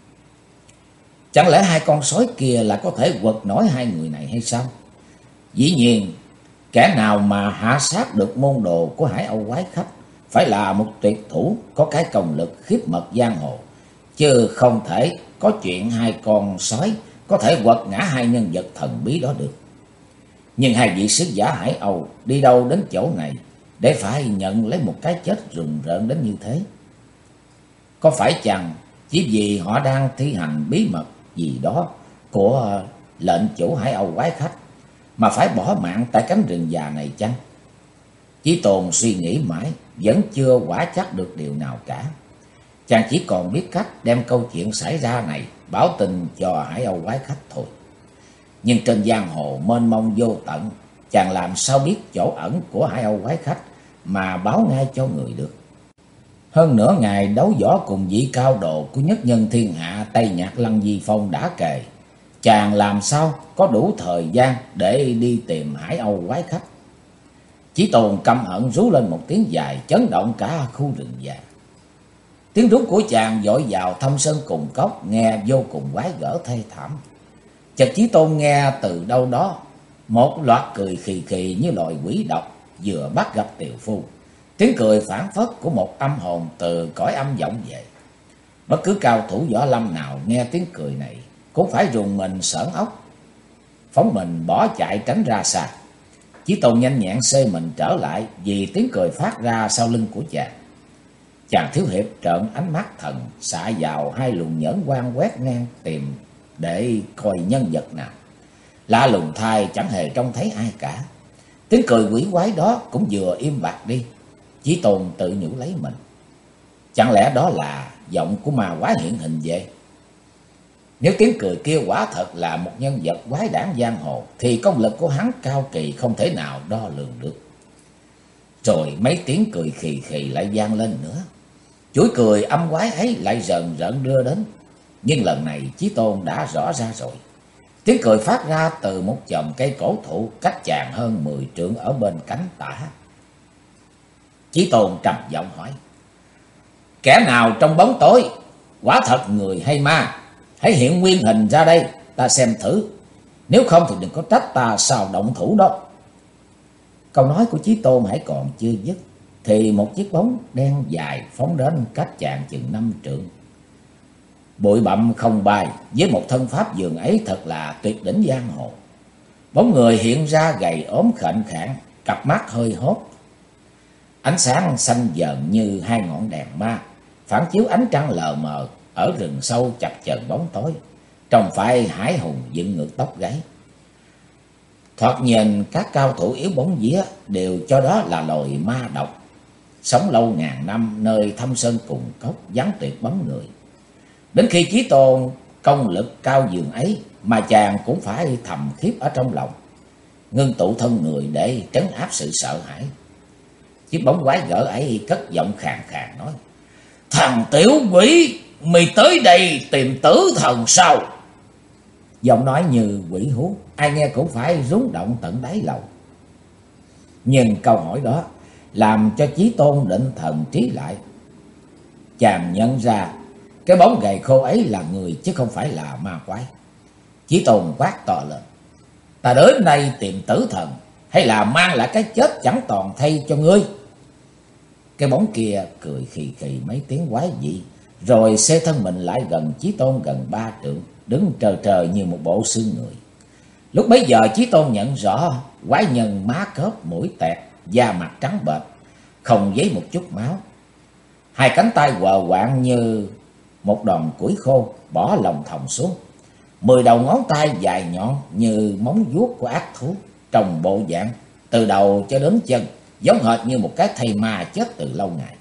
S1: Chẳng lẽ hai con sói kia là có thể quật nổi hai người này hay sao? Dĩ nhiên, kẻ nào mà hạ sát được môn đồ của hải âu quái khách phải là một tuyệt thủ có cái công lực khiếp mật giang hồ, chứ không thể có chuyện hai con sói có thể quật ngã hai nhân vật thần bí đó được. Nhưng hai vị sứ giả hải âu đi đâu đến chỗ này để phải nhận lấy một cái chết rùng rợn đến như thế? Có phải chăng chỉ vì họ đang thi hành bí mật gì đó của lệnh chủ hải âu quái khách mà phải bỏ mạng tại cánh rừng già này chăng? Chí Tôn suy nghĩ mãi vẫn chưa quả chắc được điều nào cả. Chàng chỉ còn biết cách đem câu chuyện xảy ra này báo tin cho hải âu quái khách thôi. Nhưng trên giang hồ mênh mông vô tận, chàng làm sao biết chỗ ẩn của hải âu quái khách mà báo ngay cho người được. Hơn nữa ngày đấu võ cùng vị cao độ của nhất nhân thiên hạ Tây Nhạc Lăng Di Phong đã kề, chàng làm sao có đủ thời gian để đi tìm hải âu quái khách. Chí Tôn căm hận rú lên một tiếng dài chấn động cả khu rừng già. Tiếng rú của chàng dội vào thâm sơn cùng cốc, nghe vô cùng quái gở thê thảm. Chợt Chí Tôn nghe từ đâu đó một loạt cười khì khì như loài quỷ độc vừa bắt gặp tiểu phu. Tiếng cười phảng phất của một âm hồn từ cõi âm vọng về. Bất cứ cao thủ võ lâm nào nghe tiếng cười này cũng phải rùng mình sởn óc, phóng mình bỏ chạy tránh ra xa. Chí Tôn nhanh nhẹn xê mình trở lại vì tiếng cười phát ra sau lưng của chàng. Chàng thiếu hiệp trợn ánh mắt thần xạ vào hai luồng nhẫn quang quét ngang tìm để coi nhân vật nào. Lạ lùng thay chẳng hề trông thấy ai cả. Tiếng cười quỷ quái đó cũng vừa im bặt đi. Chí Tôn tự nhủ lấy mình, chẳng lẽ đó là giọng của ma quái hiện hình vậy? Nếu tiếng cười kia quả thật là một nhân vật quái đản giang hồ thì công lực của hắn cao kỳ không thể nào đo lường được. Rồi mấy tiếng cười khì khì lại vang lên nữa. Chuỗi cười âm quái ấy lại rần rợn đưa đến. Nhưng lần này Chí Tôn đã rõ ra rồi. Tiếng cười phát ra từ một chòm cây cổ thụ cách chàng hơn 10 trượng ở bên cánh tả. Chí Tôn trầm giọng hỏi, kẻ nào trong bóng tối, quả thật người hay ma? Hãy hiện nguyên hình ra đây, ta xem thử. Nếu không thì đừng có trách ta sao động thủ đó. Câu nói của Chí Tôn hãy còn chưa dứt thì một chiếc bóng đen dài phóng đến cách chàng chừng 5 trượng. Bụi bặm không bay, với một thân pháp dường ấy thật là tuyệt đỉnh giang hồ. Bóng người hiện ra gầy ốm khệnh khạng, cặp mắt hơi hốt. Ánh sáng xanh dờn như hai ngọn đèn ma, phản chiếu ánh trăng lờ mờ ở rừng sâu chập chờn bóng tối, trông phải hải hùng dựng ngược tóc gáy. Thoạt nhìn các cao thủ yếu bóng vía đều cho đó là loài ma độc, sống lâu ngàn năm nơi thâm sơn cùng cốc, vắng tuyệt bóng người. Đến khi Chí Tôn công lực cao dường ấy mà chàng cũng phải thầm khiếp ở trong lòng, ngưng tụ thân người để trấn áp sự sợ hãi. Chiếc bóng quái gở ấy cất giọng khàn khàn nói: "Thằng tiểu quỷ, mày tới đây tìm tử thần sao?" Giọng nói như quỷ hú, ai nghe cũng phải rúng động tận đáy lòng. Nhưng câu hỏi đó làm cho Chí Tôn định thần trí lại. Chàng nhận ra cái bóng gầy khô ấy là người chứ không phải là ma quái. Chí Tôn quát to lên: "Ta đến đây tìm tử thần, hay là mang lại cái chết chẳng toàn thay cho ngươi?" Cái bóng kia cười khì khì mấy tiếng quái dị, rồi xê thân mình lại gần Chí Tôn gần 3 trượng, đứng trờ trờ như một bộ xương người. Lúc bấy giờ Chí Tôn nhận rõ quái nhân má khớp mũi tẹt, da mặt trắng bệch, không giấy một chút máu. Hai cánh tay quờ quạng như một đòn củi khô bỏ lòng thòng xuống. 10 đầu ngón tay dài nhọn như móng vuốt của ác thú, trông bộ dạng từ đầu cho đến chân giống hệt như một cái thây ma chết từ lâu ngày.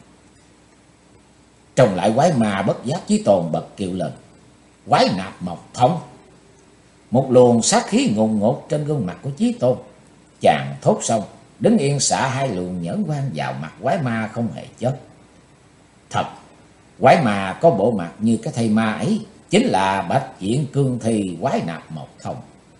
S1: Trông lại quái ma bất giác, Chí Tôn bật kêu lên: "Quái Nạp Mộc Thông!" Một luồng sát khí ngùn ngụt trên gương mặt của Chí Tôn. Chàng thốt xong, đứng yên xả hai luồng nhẫn quan vào mặt quái ma không hề chớp. Thật, quái ma có bộ mặt như cái thây ma ấy chính là Bạch Diện Cương Thi Quái Nạp Mộc Thông,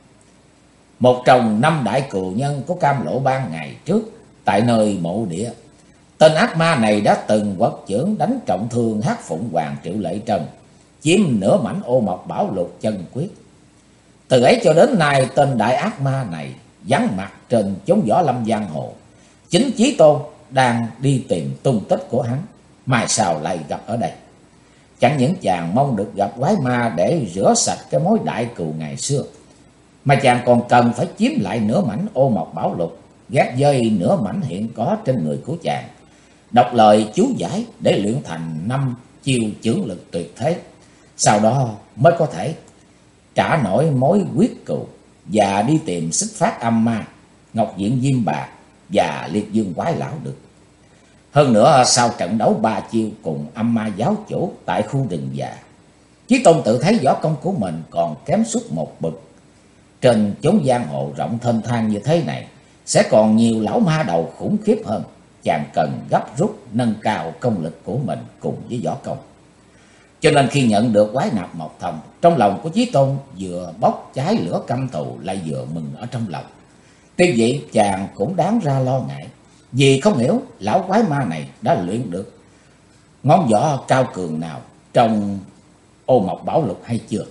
S1: một trong 5 đại cừu nhân của Cam Lỗ Ban ngày trước tại nơi mộ địa. Tên ác ma này đã từng quật chưởng đánh trọng thương Hắc Phụng Hoàng Triệu Lệ Trần, chiếm nửa mảnh Ô Mộc Bảo Lục chân quyết. Từ ấy cho đến nay, tên đại ác ma này vắng mặt trên chốn võ lâm giang hồ. Chính Chí Tôn đang đi tìm tung tích của hắn, mai sau lại gặp ở đây. Chẳng những chàng mong được gặp quái ma để rửa sạch cái mối đại cừu ngày xưa, mà chàng còn cần phải chiếm lại nửa mảnh Ô Mộc Bảo Lục, gác dơi nửa mảnh hiện có trên người của chàng, đọc lời chú giải để luyện thành 5 chiêu chưởng lực tuyệt thế. Sau đó mới có thể trả nổi mối quyết cừu và đi tìm Xích Phát Âm Ma, Ngọc Diện Diêm Bà và Liệt Dương Quái Lão được. Hơn nữa, sau trận đấu 3 chiêu cùng Âm Ma giáo chủ tại khu rừng già, Chí Tôn tự thấy võ công của mình còn kém suốt một bậc. Trên chốn giang hồ rộng thênh thang như thế này sẽ còn nhiều lão ma đầu khủng khiếp hơn. Chàng cần gấp rút nâng cao công lực của mình cùng với võ công. Cho nên khi nhận được Quái Nạp Mộc Thông, trong lòng của Chí Tôn vừa bốc cháy lửa căm thù lại vừa mừng ở trong lòng. Tuy vậy chàng cũng đáng ra lo ngại, vì không hiểu lão quái ma này đã luyện được ngón võ cao cường nào trong Ô Mộc Bảo Lục hay chưa.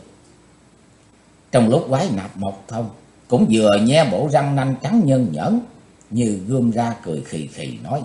S1: Trong lúc Quái Nạp Mộc Thông cũng vừa nhe bộ răng nanh trắng nhân nhởn như gươm ra, cười khì khì nói: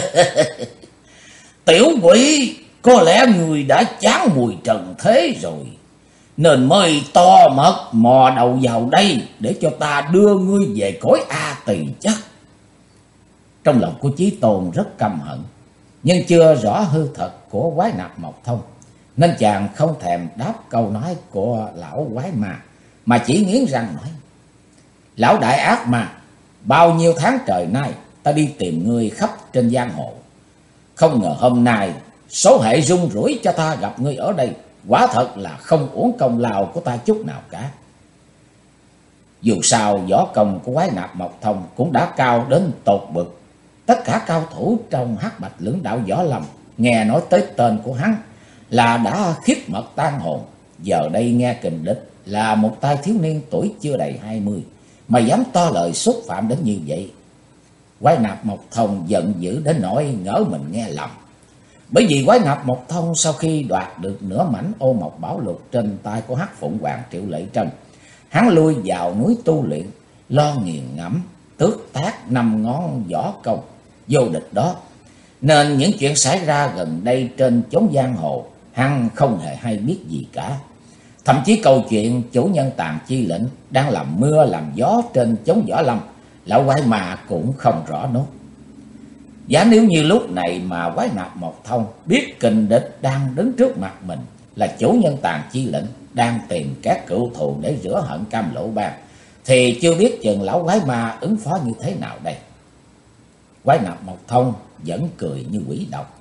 S1: "Tiểu quỷ, có lẽ người đã chán mùi trần thế rồi, nên mới to mật mò đầu vào đây để cho ta đưa ngươi về cõi A Tỳ chắc." Trong lòng của Chí Tôn rất căm hận, nhưng chưa rõ hư thật của Quái Nạp Mộc Thông, nên chàng không thèm đáp câu nói của lão quái ma, mà chỉ nghiến răng nói: "Lão đại ác ma, bao nhiêu tháng trời nay ta đi tìm ngươi khắp trên giang hồ, không ngờ hôm nay số hệ rung rủi cho ta gặp ngươi ở đây, quả thật là không uổng công lao của ta chút nào cả." Dù sao võ công của Quái Nạp Mộc Thông cũng đã cao đến tột bực. Tất cả cao thủ trong Hắc Bạch Lưỡng Đạo võ lâm nghe nói tới tên của hắn là đã khiếp mật tan hồn. Giờ đây nghe kình địch là một tay thiếu niên tuổi chưa đầy 20 mà dám to lời xúc phạm đến như vậy. Quái Nạp Mộc Thông giận dữ đến nỗi ngỡ mình nghe lầm. Bởi vì Quái Nạp Mộc Thông sau khi đoạt được nửa mảnh Ô Mộc Bảo Lục trên tay của Hắc Phụng Hoàng Triệu Lệ Trân, hắn lui vào núi tu luyện, lo nghiền ngẫm tước tác 5 ngón võ công vô địch đó. nên những chuyện xảy ra gần đây trên chốn giang hồ hắn không hề hay biết gì cả. Thậm chí câu chuyện chủ nhân Tàn Chi lệnh đang làm mưa làm gió trên chốn Võ Lâm, lão quái ma cũng không rõ nốt. Giá nếu như lúc này mà Quái Nạp Một Thông biết kình địch đang đứng trước mặt mình là chủ nhân Tàn Chi lệnh đang tìm các cựu thù để rửa hận Cam Lộ Bang, thì chưa biết chừng lão quái ma ứng phó như thế nào đây. Quái Nạp Một Thông vẫn cười như quỷ độc.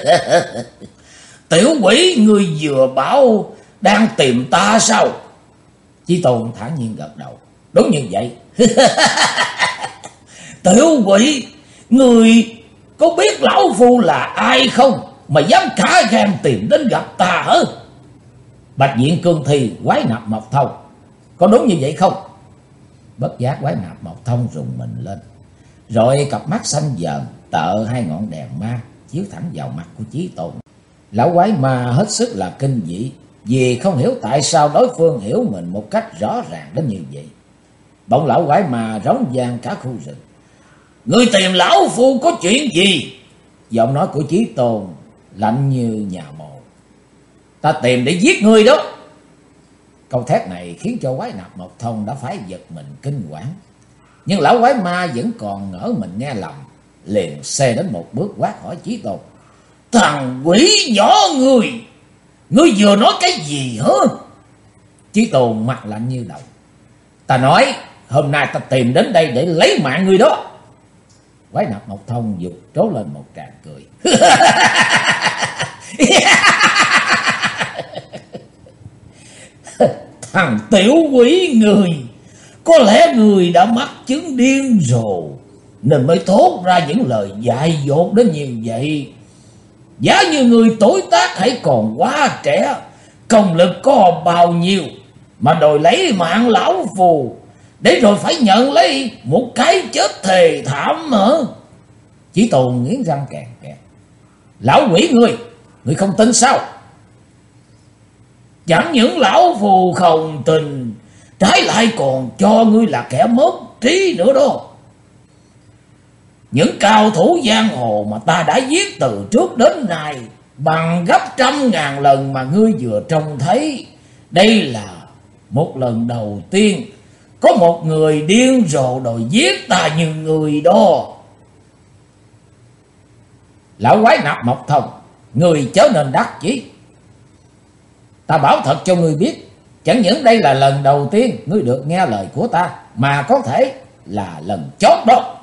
S1: Tiểu quỷ, ngươi vừa bảo đang tìm ta sao? Chí Tôn thản nhiên gật đầu. Đúng như vậy. Tiểu quỷ, ngươi có biết lão phu là ai không mà dám cả gan tìm đến gặp ta hả? Bạch Diện Cương Thi, Quái Nạp Một Thông, có đúng như vậy không? Bất giác Quái Nạp Một Thông rùng mình lên, rồi cặp mắt xanh dờn tợ hai ngọn đèn ma chiếu thẳng vào mặt của Chí Tôn. Lão quái ma hết sức là kinh dị, vì không hiểu tại sao đối phương hiểu mình một cách rõ ràng đến như vậy. Bỗng lão quái ma rống vang cả khu rừng. Ngươi tìm lão phu có chuyện gì? Giọng nói của Chí Tôn lạnh như nhà mồ. Ta tìm để giết ngươi đó. Câu thét này khiến cho Quái Nạp Một Thông đã phải giật mình kinh quản. Nhưng lão quái ma vẫn còn ngỡ mình nghe lầm, liền xê đến một bước quát hỏi Chí Tôn. Thằng quỷ nhỏ ngươi vừa nói cái gì hả? Chí Tôn mặt lạnh như đồng. Ta nói hôm nay ta tìm đến đây để lấy mạng ngươi đó. Quái Nạp Một Thông giục trố lên một tràng cười. Thằng tiểu quỷ người, có lẽ người đã mắc chứng điên rồ nên mới thốt ra những lời dại dột đến như vậy. Giá như người tuổi tác hãy còn quá trẻ, công lực có bao nhiêu mà đòi lấy mạng lão phù, để rồi phải nhận lấy một cái chết thề thảm hả? Chí Tôn nghiến răng kẹt kẹt. Lão quỷ ngươi không tin sao? Chẳng những lão phù không tin, trái lại còn cho ngươi là kẻ mất trí nữa đó. Những cao thủ giang hồ mà ta đã giết từ trước đến nay bằng gấp 100.000 lần mà ngươi vừa trông thấy. Đây là một lần đầu tiên có một người điên rồ đòi giết ta như người đó. Lão Quái Nạp Một Thông, người chớ nên đắc chí. Ta bảo thật cho ngươi biết, chẳng những đây là lần đầu tiên ngươi được nghe lời của ta, mà có thể là lần chót đó.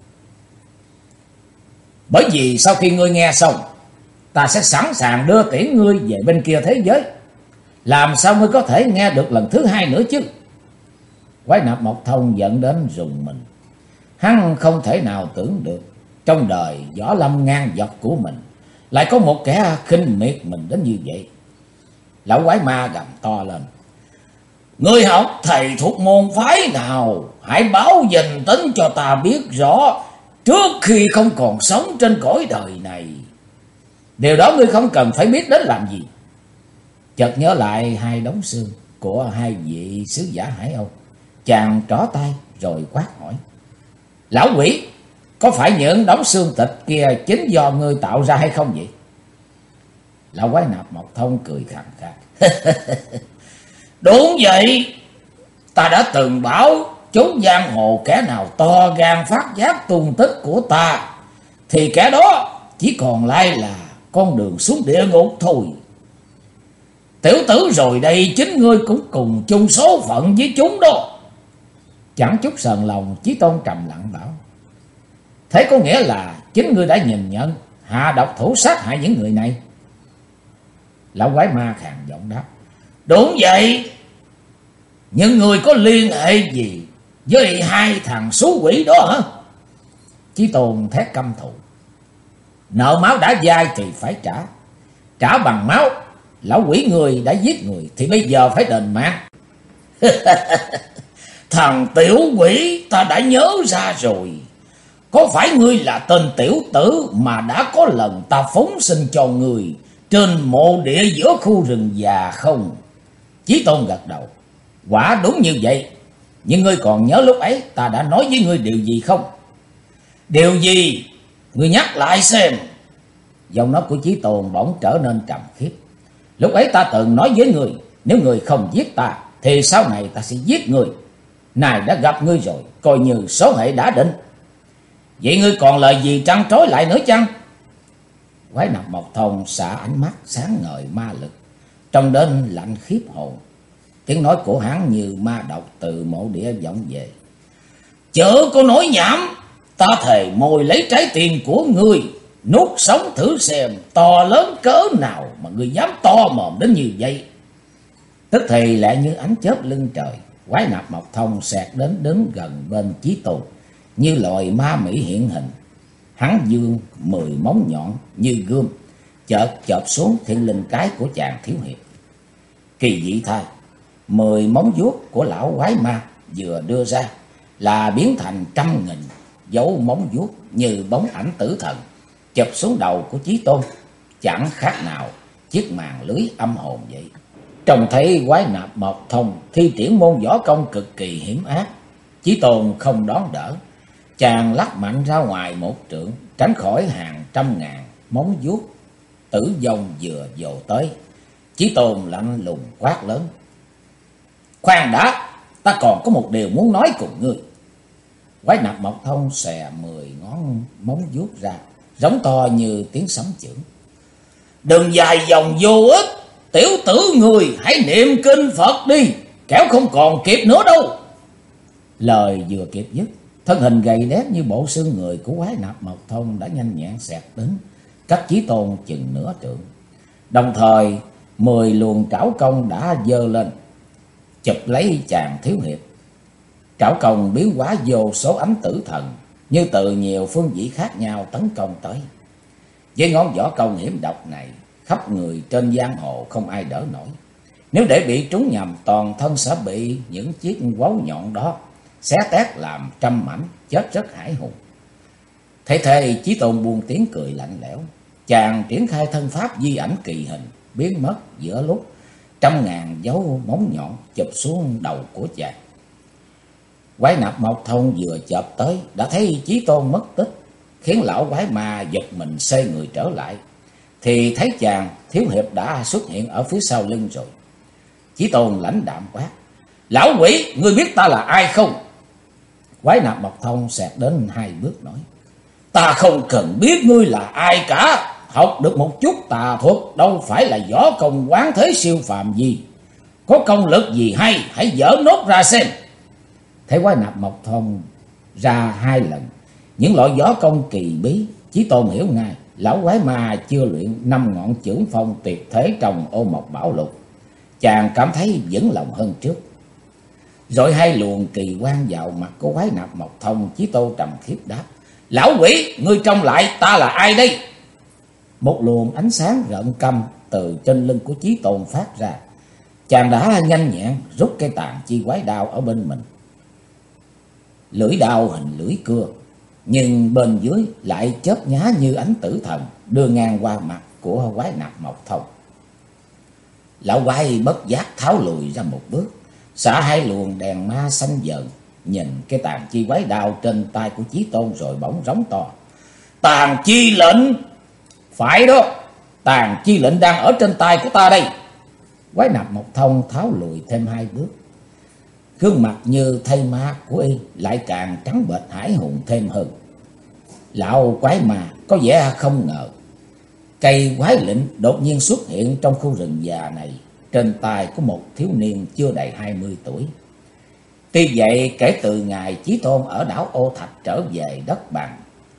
S1: Bởi vì sau khi ngươi nghe xong, ta sẽ sẵn sàng đưa tiễn ngươi về bên kia thế giới. Làm sao ngươi có thể nghe được lần thứ hai nữa chứ? Quái Nạp Một Thông giận đến rùng mình. Hắn không thể nào tưởng được trong đời võ lâm ngang dọc của mình lại có một kẻ khinh miệt mình đến như vậy. Lão quái ma gầm to lên. Ngươi học thầy thuộc môn phái nào, hãy báo danh tính cho ta biết rõ trước khi không còn sống trên cõi đời này. Điều đó ngươi không cần phải biết đến làm gì. Chợt nhớ lại hai đống xương của hai vị sứ giả Hải Âu, chàng trỏ tay rồi quát hỏi. Lão quỷ, có phải những đống xương thịt kia chính do ngươi tạo ra hay không vậy? Lão Quái Nạp Một Thông cười khàn khàn. Đúng vậy, ta đã từng bảo chốn giang hồ kẻ nào to gan phát giác tung tích của ta thì kẻ đó chỉ còn lại là con đường xuống địa ngục thôi. Tiểu tử rồi đây chính ngươi cũng cùng chung số phận với chúng đó. Chẳng chút sờn lòng, Chí Tôn trầm lặng bảo. Thế có nghĩa là chính ngươi đã nhìn nhận hạ độc thủ sát hại những người này? Lão quái ma khàn giọng đáp. Đúng vậy. Nhưng người có liên hệ gì với hai thằng xú quỷ đó hả? Chí Tôn thét căm thù. Nợ máu đã dai thì phải trả. Trả bằng máu. Lão quỷ người đã giết người thì bây giờ phải đền mạng. Thằng tiểu quỷ, ta đã nhớ ra rồi. Có phải ngươi là tên tiểu tử mà đã có lần ta phóng sinh cho người trên mộ địa giữa khu rừng già không? Chí Tôn gật đầu. Quả đúng như vậy. Nhưng ngươi còn nhớ lúc ấy ta đã nói với ngươi điều gì không? Điều gì? Ngươi nhắc lại xem. Giọng nói của Chí Tôn bỗng trở nên trầm khiếp. Lúc ấy ta từng nói với người, nếu người không giết ta thì sau này ta sẽ giết người. Này đã gặp ngươi rồi, coi như số hệ đã định. Vậy ngươi còn lời gì trăn trối lại nữa chăng? Quái Nạp Mộc Thông xả ánh mắt sáng ngời ma lực, trông đến lạnh khiếp hồn. Tiếng nói của hắn như ma độc từ mộ địa vọng về. Chớ có nói nhảm, ta thề mồi lấy trái tim của ngươi, nuốt sống thử xem to lớn cỡ nào mà ngươi dám to mồm đến như vậy. Tức thì lại như ánh chớp lưng trời, Quái Nạp Mộc Thông xẹt đến đứng gần bên Chí Tôn, như loài ma mị hiện hình. Hắn dương 10 móng nhọn như gươm, chợt chộp xuống thiên linh cái của chàng thiếu hiệp. Kỳ dị thay, 10 móng vuốt của lão quái ma vừa đưa ra là biến thành trăm nghìn dấu móng vuốt như bóng ảnh tử thần, chụp xuống đầu của Chí Tôn, chẳng khác nào chiếc màn lưới âm hồn vậy. Trông thấy Quái Nạp Mộc Thông thi triển môn võ công cực kỳ hiểm ác, Chí Tôn không đón đỡ, chàng lắc mạnh ra ngoài một trượng, tránh khỏi hàng trăm ngàn móng vuốt tử vong vừa dồ tới. Chí Tôn lạnh lùng quát lớn: Khoan đã, ta còn có một điều muốn nói cùng ngươi. Quái Nạp Mộc Thông xòe 10 ngón móng vuốt ra, giống to như tiếng sấm chưởng. Đừng dài dòng vô ích, tiểu tử người hãy niệm kinh Phật đi, kẻo không còn kịp nữa đâu. Lời vừa kịp dứt, thân hình gầy đét như bộ xương người của Quái Nạp Mộc Thông đã nhanh nhẹn xẹt đến, cách Chí Tôn chừng nửa trượng. Đồng thời 10 luồng trảo công đã giơ lên, chụp lấy chàng thiếu hiệp. Trảo công biến hóa vô số ánh tử thần, như từ nhiều phương vị khác nhau tấn công tới. Với ngón võ công hiểm độc này, khắp người trên giang hồ không ai đỡ nổi. Nếu để bị trúng nhầm, toàn thân sẽ bị những chiếc quấu nhọn đó xé tét làm trăm mảnh, chết rất hãi hùng. Thế thế Chí Tôn buông tiếng cười lạnh lẽo, chàng triển khai thân pháp di ảnh kỳ hình, biến mất giữa lúc trăm ngàn dấu móng nhọn chụp xuống đầu của chàng. Quái Nạp Mộc Thông vừa chợp tới đã thấy Chí Tôn mất tích, khiến lão quái ma giật mình xoay người trở lại, thì thấy chàng thiếu hiệp đã xuất hiện ở phía sau lưng rồi. Chí Tôn lãnh đạm quát: Lão quỷ, ngươi biết ta là ai không? Quái Nạp Mộc Thông xẹt đến 2 bước nói: Ta không cần biết ngươi là ai cả, học được một chút tà thuật, đâu phải là võ công quán thế siêu phàm gì. Có công lực gì hay, hãy dở nốt ra xem. Thấy Quái Nạp Mộc Thông ra 2 lần những loại võ công kỳ bí, Chí Tôn hiểu ngay lão quái ma chưa luyện 5 ngọn chưởng phong tuyệt thế trong Ô Mộc Bảo Lục. Chàng cảm thấy vững lòng hơn trước. Rồi 2 luồng kỳ quang vào mặt của Quái Nạp Mộc Thông, Chí Tôn trầm khiếp đáp: Lão quỷ, ngươi trông lại ta là ai đây? Một luồng ánh sáng rợn căm từ trên lưng của Chí Tôn phát ra. Chàng đã nhanh nhẹn rút cây tàn chi quái đao ở bên mình. Lưỡi đao hình lưỡi cưa, nhưng bên dưới lại chớp nhá như ánh tử thần, đưa ngang qua mặt của Quái Nạp Mộc Thông. Lão quái bất giác tháo lùi ra một bước, xả 2 luồng đèn ma xanh dần, nhìn cái tàn chi quái đao trên tay của Chí Tôn rồi bỗng rống to: Tàn chi lệnh! Phải đó, tàn chi lệnh đang ở trên tay của ta đây. Quái Nạp Mộc Thông tháo lùi thêm 2 bước, gương mặt như thây ma của y lại càng trắng bệch hãi hùng thêm hơn. Lão quái ma có vẻ không ngờ cây quái lệnh đột nhiên xuất hiện trong khu rừng già này trên tay của một thiếu niên chưa đầy 20 tuổi. Tuy vậy, kể từ ngày Chí Tôn ở đảo Ô Thạch trở về đất bằng,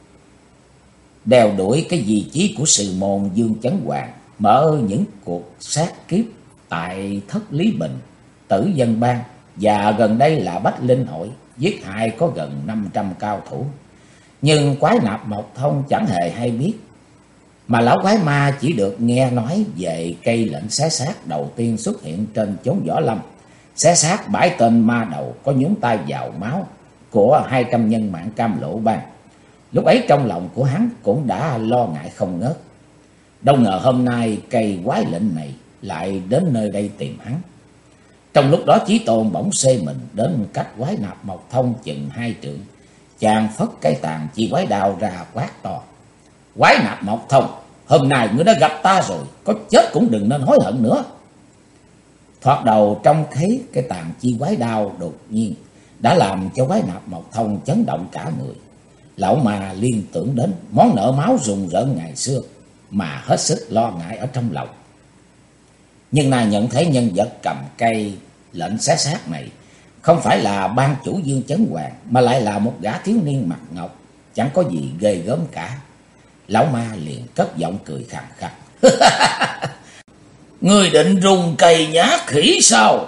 S1: đeo đuổi cái vị trí của sư môn Dương Chấn Hoàng, mở những cuộc sát kiếp tại Thất Lý Bình, Tử Dân Bang, và gần đây là Bách Linh Hội, giết hại có gần 500 cao thủ. Nhưng Quái Nạp Mộc Thông chẳng hề hay biết, mà lão quái ma chỉ được nghe nói về cây lệnh xé xác đầu tiên xuất hiện trên chốn võ lâm, xé xác 7 tên ma đầu có nhúng tay vào máu của 200 nhân mạng Cam Lộ Bang. Lúc ấy trong lòng của hắn cũng đã lo ngại không ngớt. Đâu ngờ hôm nay cây quái lệnh này lại đến nơi đây tìm hắn. Trong lúc đó Chí Tôn bỗng xê mình đến cách Quái Nạp Mộc Thông chừng 2 trượng. Chàng phất cây tàn chi quái đao ra quát to: Quái Nạp Mộc Thông, hôm nay ngươi đã gặp ta rồi, có chết cũng đừng nên hối hận nữa. Thoạt đầu trông thấy cái tàn chi quái đao đột nhiên đã làm cho Quái Nạp Mộc Thông chấn động cả người. Lão mà liên tưởng đến món nợ máu rùng rợn ngày xưa mà hết sức lo ngại ở trong lòng. Nhưng nay nhận thấy nhân vật cầm cây lệnh xé xác này không phải là ban chủ Dương Chấn Hoàng, mà lại là một gã thiếu niên mặt ngọc, chẳng có gì ghê gớm cả. Lão ma liền cất giọng cười khàn khàn. Ngươi định rung cây nhát khỉ sao?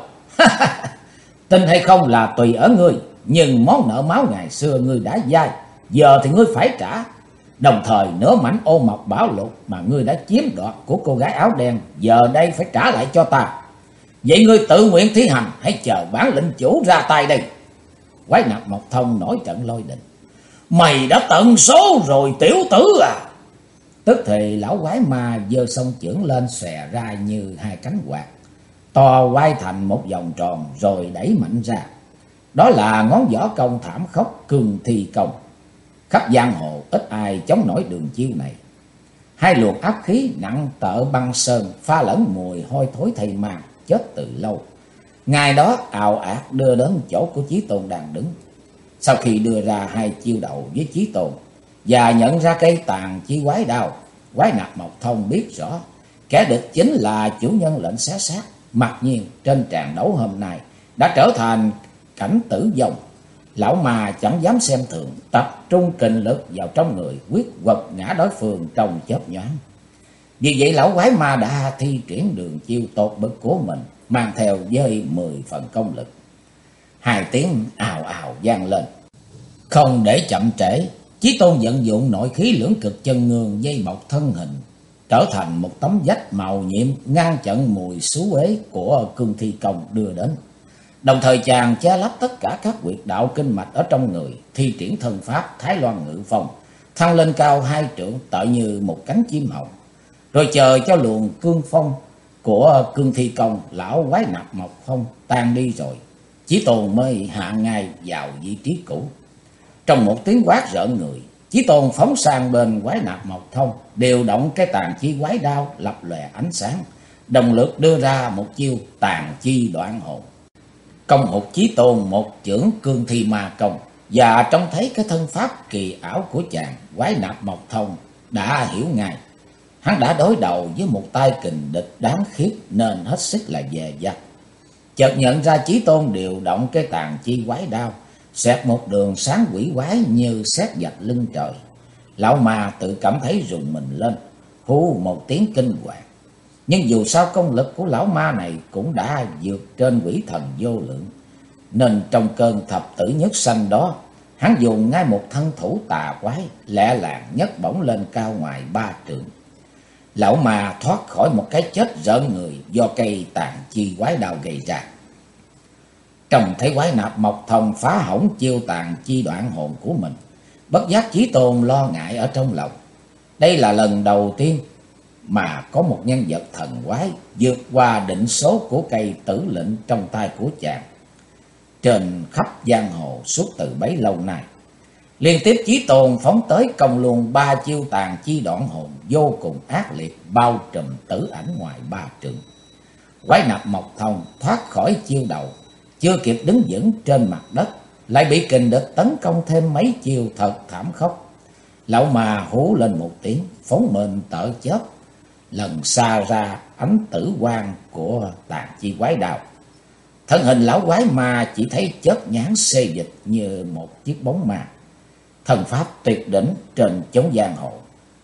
S1: Tin hay không là tùy ở ngươi, nhưng món nợ máu ngày xưa ngươi đã dai, giờ thì ngươi phải trả. Đồng thời nửa mảnh ô mộc bảo lục mà ngươi đã chiếm đoạt của cô gái áo đen, giờ đây phải trả lại cho ta. Vậy ngươi tự nguyện thi hành, hãy chờ bản lệnh chủ ra tay đây. Quái Nạp Mộc Thông nổi trận lôi đình. Mày đã tận số rồi tiểu tử à? Tức thì lão quái ma giơ song chưởng lên xòe ra như hai cánh quạt, to quay thành một vòng tròn rồi đẩy mạnh ra. Đó là ngón võ công thảm khốc Cương Thi Công. Khắp giang hồ ít ai chống nổi đường chiêu này. Hai luồng áp khí nặng tợ băng sơn pha lẫn mùi hôi thối thây ma chết từ lâu, ngày đó ào ạt đưa đến chỗ của Chí Tôn đang đứng. Sau khi đưa ra hai chiêu đầu với Chí Tôn và nhận ra cây tàn chi quái đao, Quái Nạp Mộc Thông biết rõ kẻ địch chính là chủ nhân lệnh xé xác. Mặc nhiên trên tràng đấu hôm nay đã trở thành cảnh tử vong. Lão ma chẳng dám xem thường, tập trung kình lực vào trong người, quyết quật ngã đối phương trong chớp nhoáng. Vì vậy lão quái ma đã thi triển đường chiêu tột bậc của mình, mang theo với 10 phần công lực. Hai tiếng ào ào vang lên. Không để chậm trễ, Chí Tôn vận dụng nội khí lưỡng cực chân ngương dây bọc thân hình, trở thành một tấm vách màu nhiệm ngăn chặn mùi xú uế của Cương Thi Công đưa đến. Đồng thời chàng che lấp tất cả các huyệt đạo kinh mạch ở trong người, thi triển thân pháp Thái Loan Ngự Phong, thăng lên cao 2 trượng tựa như một cánh chim hồng. Rồi chờ cho luồng cương phong của Cương Thi Công lão Quái Nạp Mộc Thông tan đi rồi, Chí Tôn mới hạ ngay vào vị trí cũ. Trong một tiếng quát rợn người, Chí Tôn phóng sang bên Quái Nạp Mộc Thông, điều động cái tàn chi quái đao lập lòe ánh sáng, đồng lực đưa ra một chiêu tàn chi đoạn hồn. Công hụt Chí Tôn một chưởng Cương Thi Ma Công, và trông thấy cái thân pháp kỳ ảo của chàng, Quái Nạp Mộc Thông đã hiểu ngay. Hắn đã đối đầu với một tay kình địch đáng khiếp nên hết sức là dè dặt. Chợt nhận ra Chí Tôn điều động cái tàn chi quái đao, xẹt một đường sáng quỷ quái như sét vạch lưng trời. Lão ma tự cảm thấy rùng mình lên, hú một tiếng kinh hoàng. Nhưng dù sao công lực của lão ma này cũng đã vượt trên quỷ thần vô lượng, nên trong cơn thập tử nhất sanh đó, hắn dùng ngay một thân thủ tà quái, lẹ làng nhấc bổng lên cao ngoài 3 trượng. Lão ma thoát khỏi một cái chết rợn người do cây tàn chi quái đao gây ra. Trông thấy Quái Nạp Mộc Thông phá hỏng chiêu tàn chi đoạn hồn của mình, bất giác Chí Tôn lo ngại ở trong lòng. Đây là lần đầu tiên mà có một nhân vật thần quái vượt qua định số của cây tử lệnh trong tay của chàng. Trên khắp giang hồ suốt từ bấy lâu nay, liên tiếp Chí Tôn phóng tới công luôn 3 chiêu tàn chi đoạn hồn vô cùng ác liệt, bao trùm tử ảnh ngoài 3 trượng. Quái Nạp Mộc Thông thoát khỏi chiêu đầu, chưa kịp đứng vững trên mặt đất, lại bị kình địch tấn công thêm mấy chiêu thật thảm khốc. Lão ma hú lên một tiếng, phóng mệnh tợ chớp, lần xa ra ánh tử quang của tàn chi quái đao. Thân hình lão quái ma chỉ thấy chớp nhoáng xê dịch như một chiếc bóng ma. Thần pháp tuyệt đỉnh trên chốn giang hồ.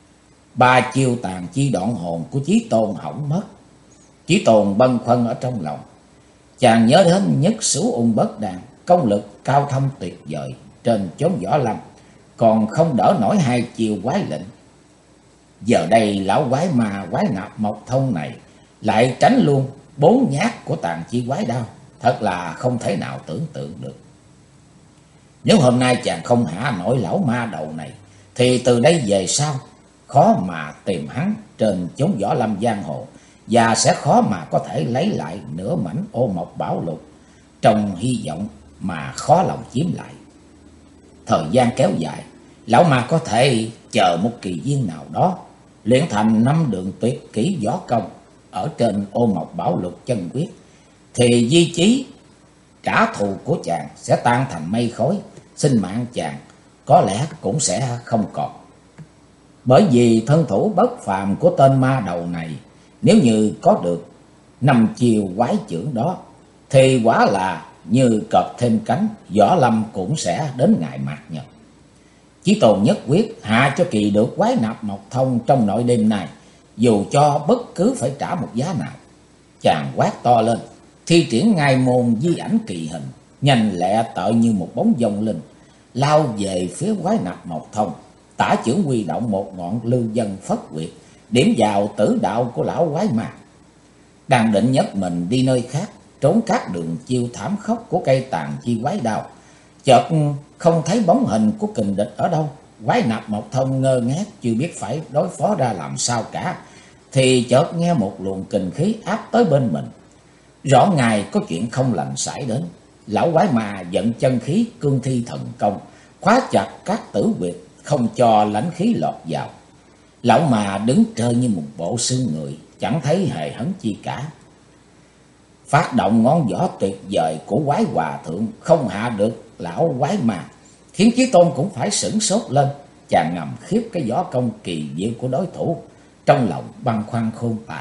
S1: 3 chiêu tàn chi đoạn hồn của Chí Tôn hỏng mất. Chí Tôn bâng khuâng ở trong lòng. Chàng nhớ đến Nhất Xú Ung Bất Đàn, công lực cao thâm tuyệt vời trên chốn võ lâm, còn không đỡ nổi 2 chiêu quái lệnh. Giờ đây lão quái ma Quái Nạp Mộc Thông này lại tránh luôn 4 nhát của tàn chi quái đao, thật là không thể nào tưởng tượng được. Nếu hôm nay chàng không hạ nổi lão ma đầu này, thì từ đây về sau khó mà tìm hắn trên chốn võ lâm giang hồ, và sẽ khó mà có thể lấy lại nửa mảnh ô mộc bảo lục, trong hy vọng mà khó lòng chiếm lại. Thời gian kéo dài, lão ma có thể chờ một kỳ duyên nào đó, luyện thành 5 đường tuyệt kỹ võ công ở trên Ô Mộc Bảo Lục chân quyết, thì di chí trả thù của chàng sẽ tan thành mây khói, sinh mạng chàng có lẽ cũng sẽ không còn. Bởi vì thân thủ bất phàm của tên ma đầu này, nếu như có được 5 chiêu quái chưởng đó, thì quả là như cọp thêm cánh, võ lâm cũng sẽ đến ngày mạt nhật. Chí Tôn nhất quyết hạ cho kỳ được quái nạp Mộc Thông trong nội đêm này, dù cho bất cứ phải trả một giá nào. Chàng quát to lên, thi triển ngay môn di ảnh kỳ hình, nhanh lẹ tợ như một bóng dông linh, lao về phía quái nạp Mộc Thông. Tả chưởng huy động một ngọn lưu dân phất quyệt, điểm vào tử đạo của lão quái ma. Đang định nhấc mình đi nơi khác, trốn các đường chiêu thảm khốc của cây tàn chi quái đao, chợt không thấy bóng hình của kình địch ở đâu. Quái nạp Mộc Thông ngơ ngác chưa biết phải đối phó ra làm sao cả, thì chợt nghe một luồng kình khí áp tới bên mình. Rõ ngài có chuyện không lành xảy đến. Lão quái ma vận chân khí cương thi thần công, khóa chặt các tử huyệt, không cho lãnh khí lọt vào. Lão mà đứng trơ như một bộ xương người, chẳng thấy hề hấn chi cả. Phát động ngón võ tuyệt vời của quái hòa thượng không hạ được lão quái ma, khiến Chí Tôn cũng phải sửng sốt lên. Chàng ngầm khiếp cái võ công kỳ diệu của đối thủ, trong lòng băn khoăn khôn tả.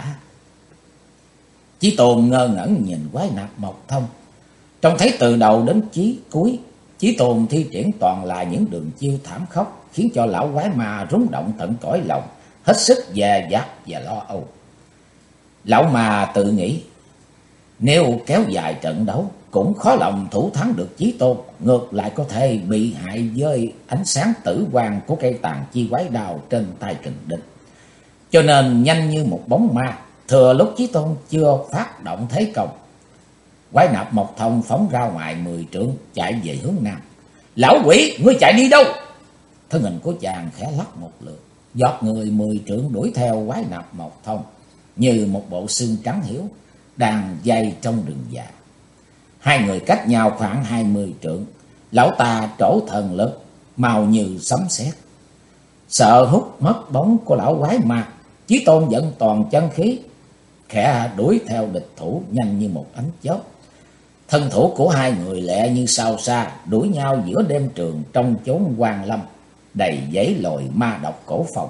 S1: Chí Tôn ngơ ngẩn nhìn quái nạp Mộc Thông, trông thấy từ đầu đến cuối Chí Tôn thi triển toàn là những đường chiêu thảm khốc, khiến cho lão quái ma rúng động tận cõi lòng, hết sức dè dặt và lo âu. Lão ma tự nghĩ, nếu kéo dài trận đấu cũng khó lòng thủ thắng được Chí Tôn, ngược lại có thể bị hại với ánh sáng tử quang của cây tàn chi quái đao trên tay kình địch. Cho nên nhanh như một bóng ma, thừa lúc Chí Tôn chưa phát động thế công, quái nạp Mộc Thông phóng ra ngoài 10 trượng, chạy về hướng nam. Lão quỷ, ngươi chạy đi đâu? Thân hình của chàng khẽ lắc một lượt, giọt người 10 trượng đuổi theo quái nạp Mộc Thông như một bộ xương trắng hiếu đang dây trong rừng già. Hai người cách nhau khoảng 20 trượng. Lão ta trổ thần lực mau như sấm sét, sợ hút mất bóng của lão quái ma. Chí Tôn dẫn toàn chân khí, khẽ đuổi theo địch thủ nhanh như một ánh chớp. Thân thủ của hai người lẹ như sao xa, đuổi nhau giữa đêm trường trong chốn hoang lâm đầy giấy lồi ma độc cổ phòng.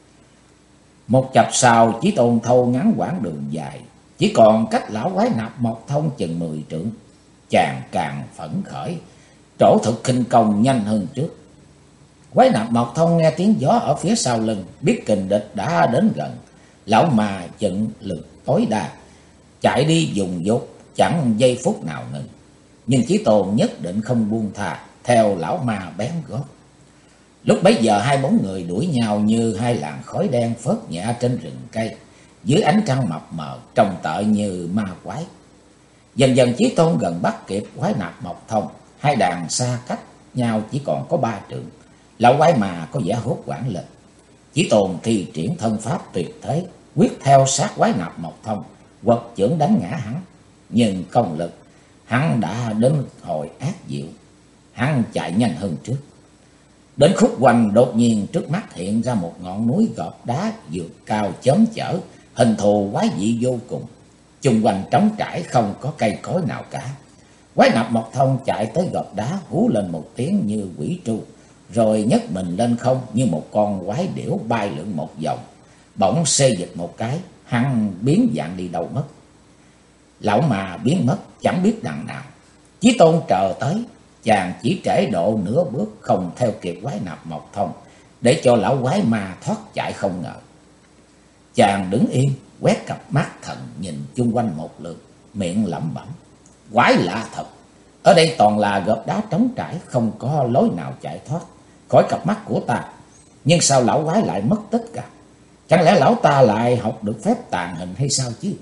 S1: Một chập sau, Chí Tôn thâu ngắn quãng đường dài, chỉ còn cách lão quái nạp Mộc Thông chừng 10 trượng. Chàng càng phấn khởi, trổ thực khinh công nhanh hơn trước. Quái nạp Mộc Thông nghe tiếng gió ở phía sau lưng, biết kình địch đã đến gần. Lão mà chận lực tối đa, chạy đi dùng dốt, chẳng giây phút nào ngừng. Nhưng Chí Tôn nhất định không buông thà, theo lão ma bén gót. Lúc bấy giờ hai bóng người đuổi nhau như hai làn khói đen phớt nhẹ trên rừng cây, dưới ánh trăng mập mờ, trông tợ như ma quái. Dần dần Chí Tôn gần bắt kịp quái nạp Mộc Thông, hai đàn xa cách nhau chỉ còn có 3 trượng. Lão quái mà có vẻ hốt hoảng lên. Chí Tôn thi triển thân pháp tuyệt thế, quyết theo sát quái nạp Mộc Thông, quật chưởng đánh ngã hắn. Nhưng công lực hắn đã đến hồi ác diệu, hắn chạy nhanh hơn trước. Đến khúc quanh, đột nhiên trước mắt hiện ra một ngọn núi gọt đá vượt cao chớm chở, hình thù quái dị vô cùng. Chung quanh trống trải, không có cây cối nào cả. Quái nạp Mộc Thông chạy tới gọt đá, hú lên một tiếng như quỷ tru, rồi nhấc mình lên không như một con quái điểu bay lượn một vòng. Bỗng xê dịch một cái, hắn biến dạng đi đâu mất. Lão mà biến mất chẳng biết đằng nào. Chí Tôn chờ tới, chàng chỉ trễ độ nửa bước, không theo kịp quái nạp Mộc Thông, để cho lão quái ma thoát chạy không ngờ. Chàng đứng yên, quét cặp mắt thần nhìn chung quanh một lượt, miệng lẩm bẩm: quái lạ thật, ở đây toàn là gợp đá trống trải, không có lối nào chạy thoát khỏi cặp mắt của ta. Nhưng sao lão quái lại mất tích cả? Chẳng lẽ lão ta lại học được phép tàng hình hay sao chứ?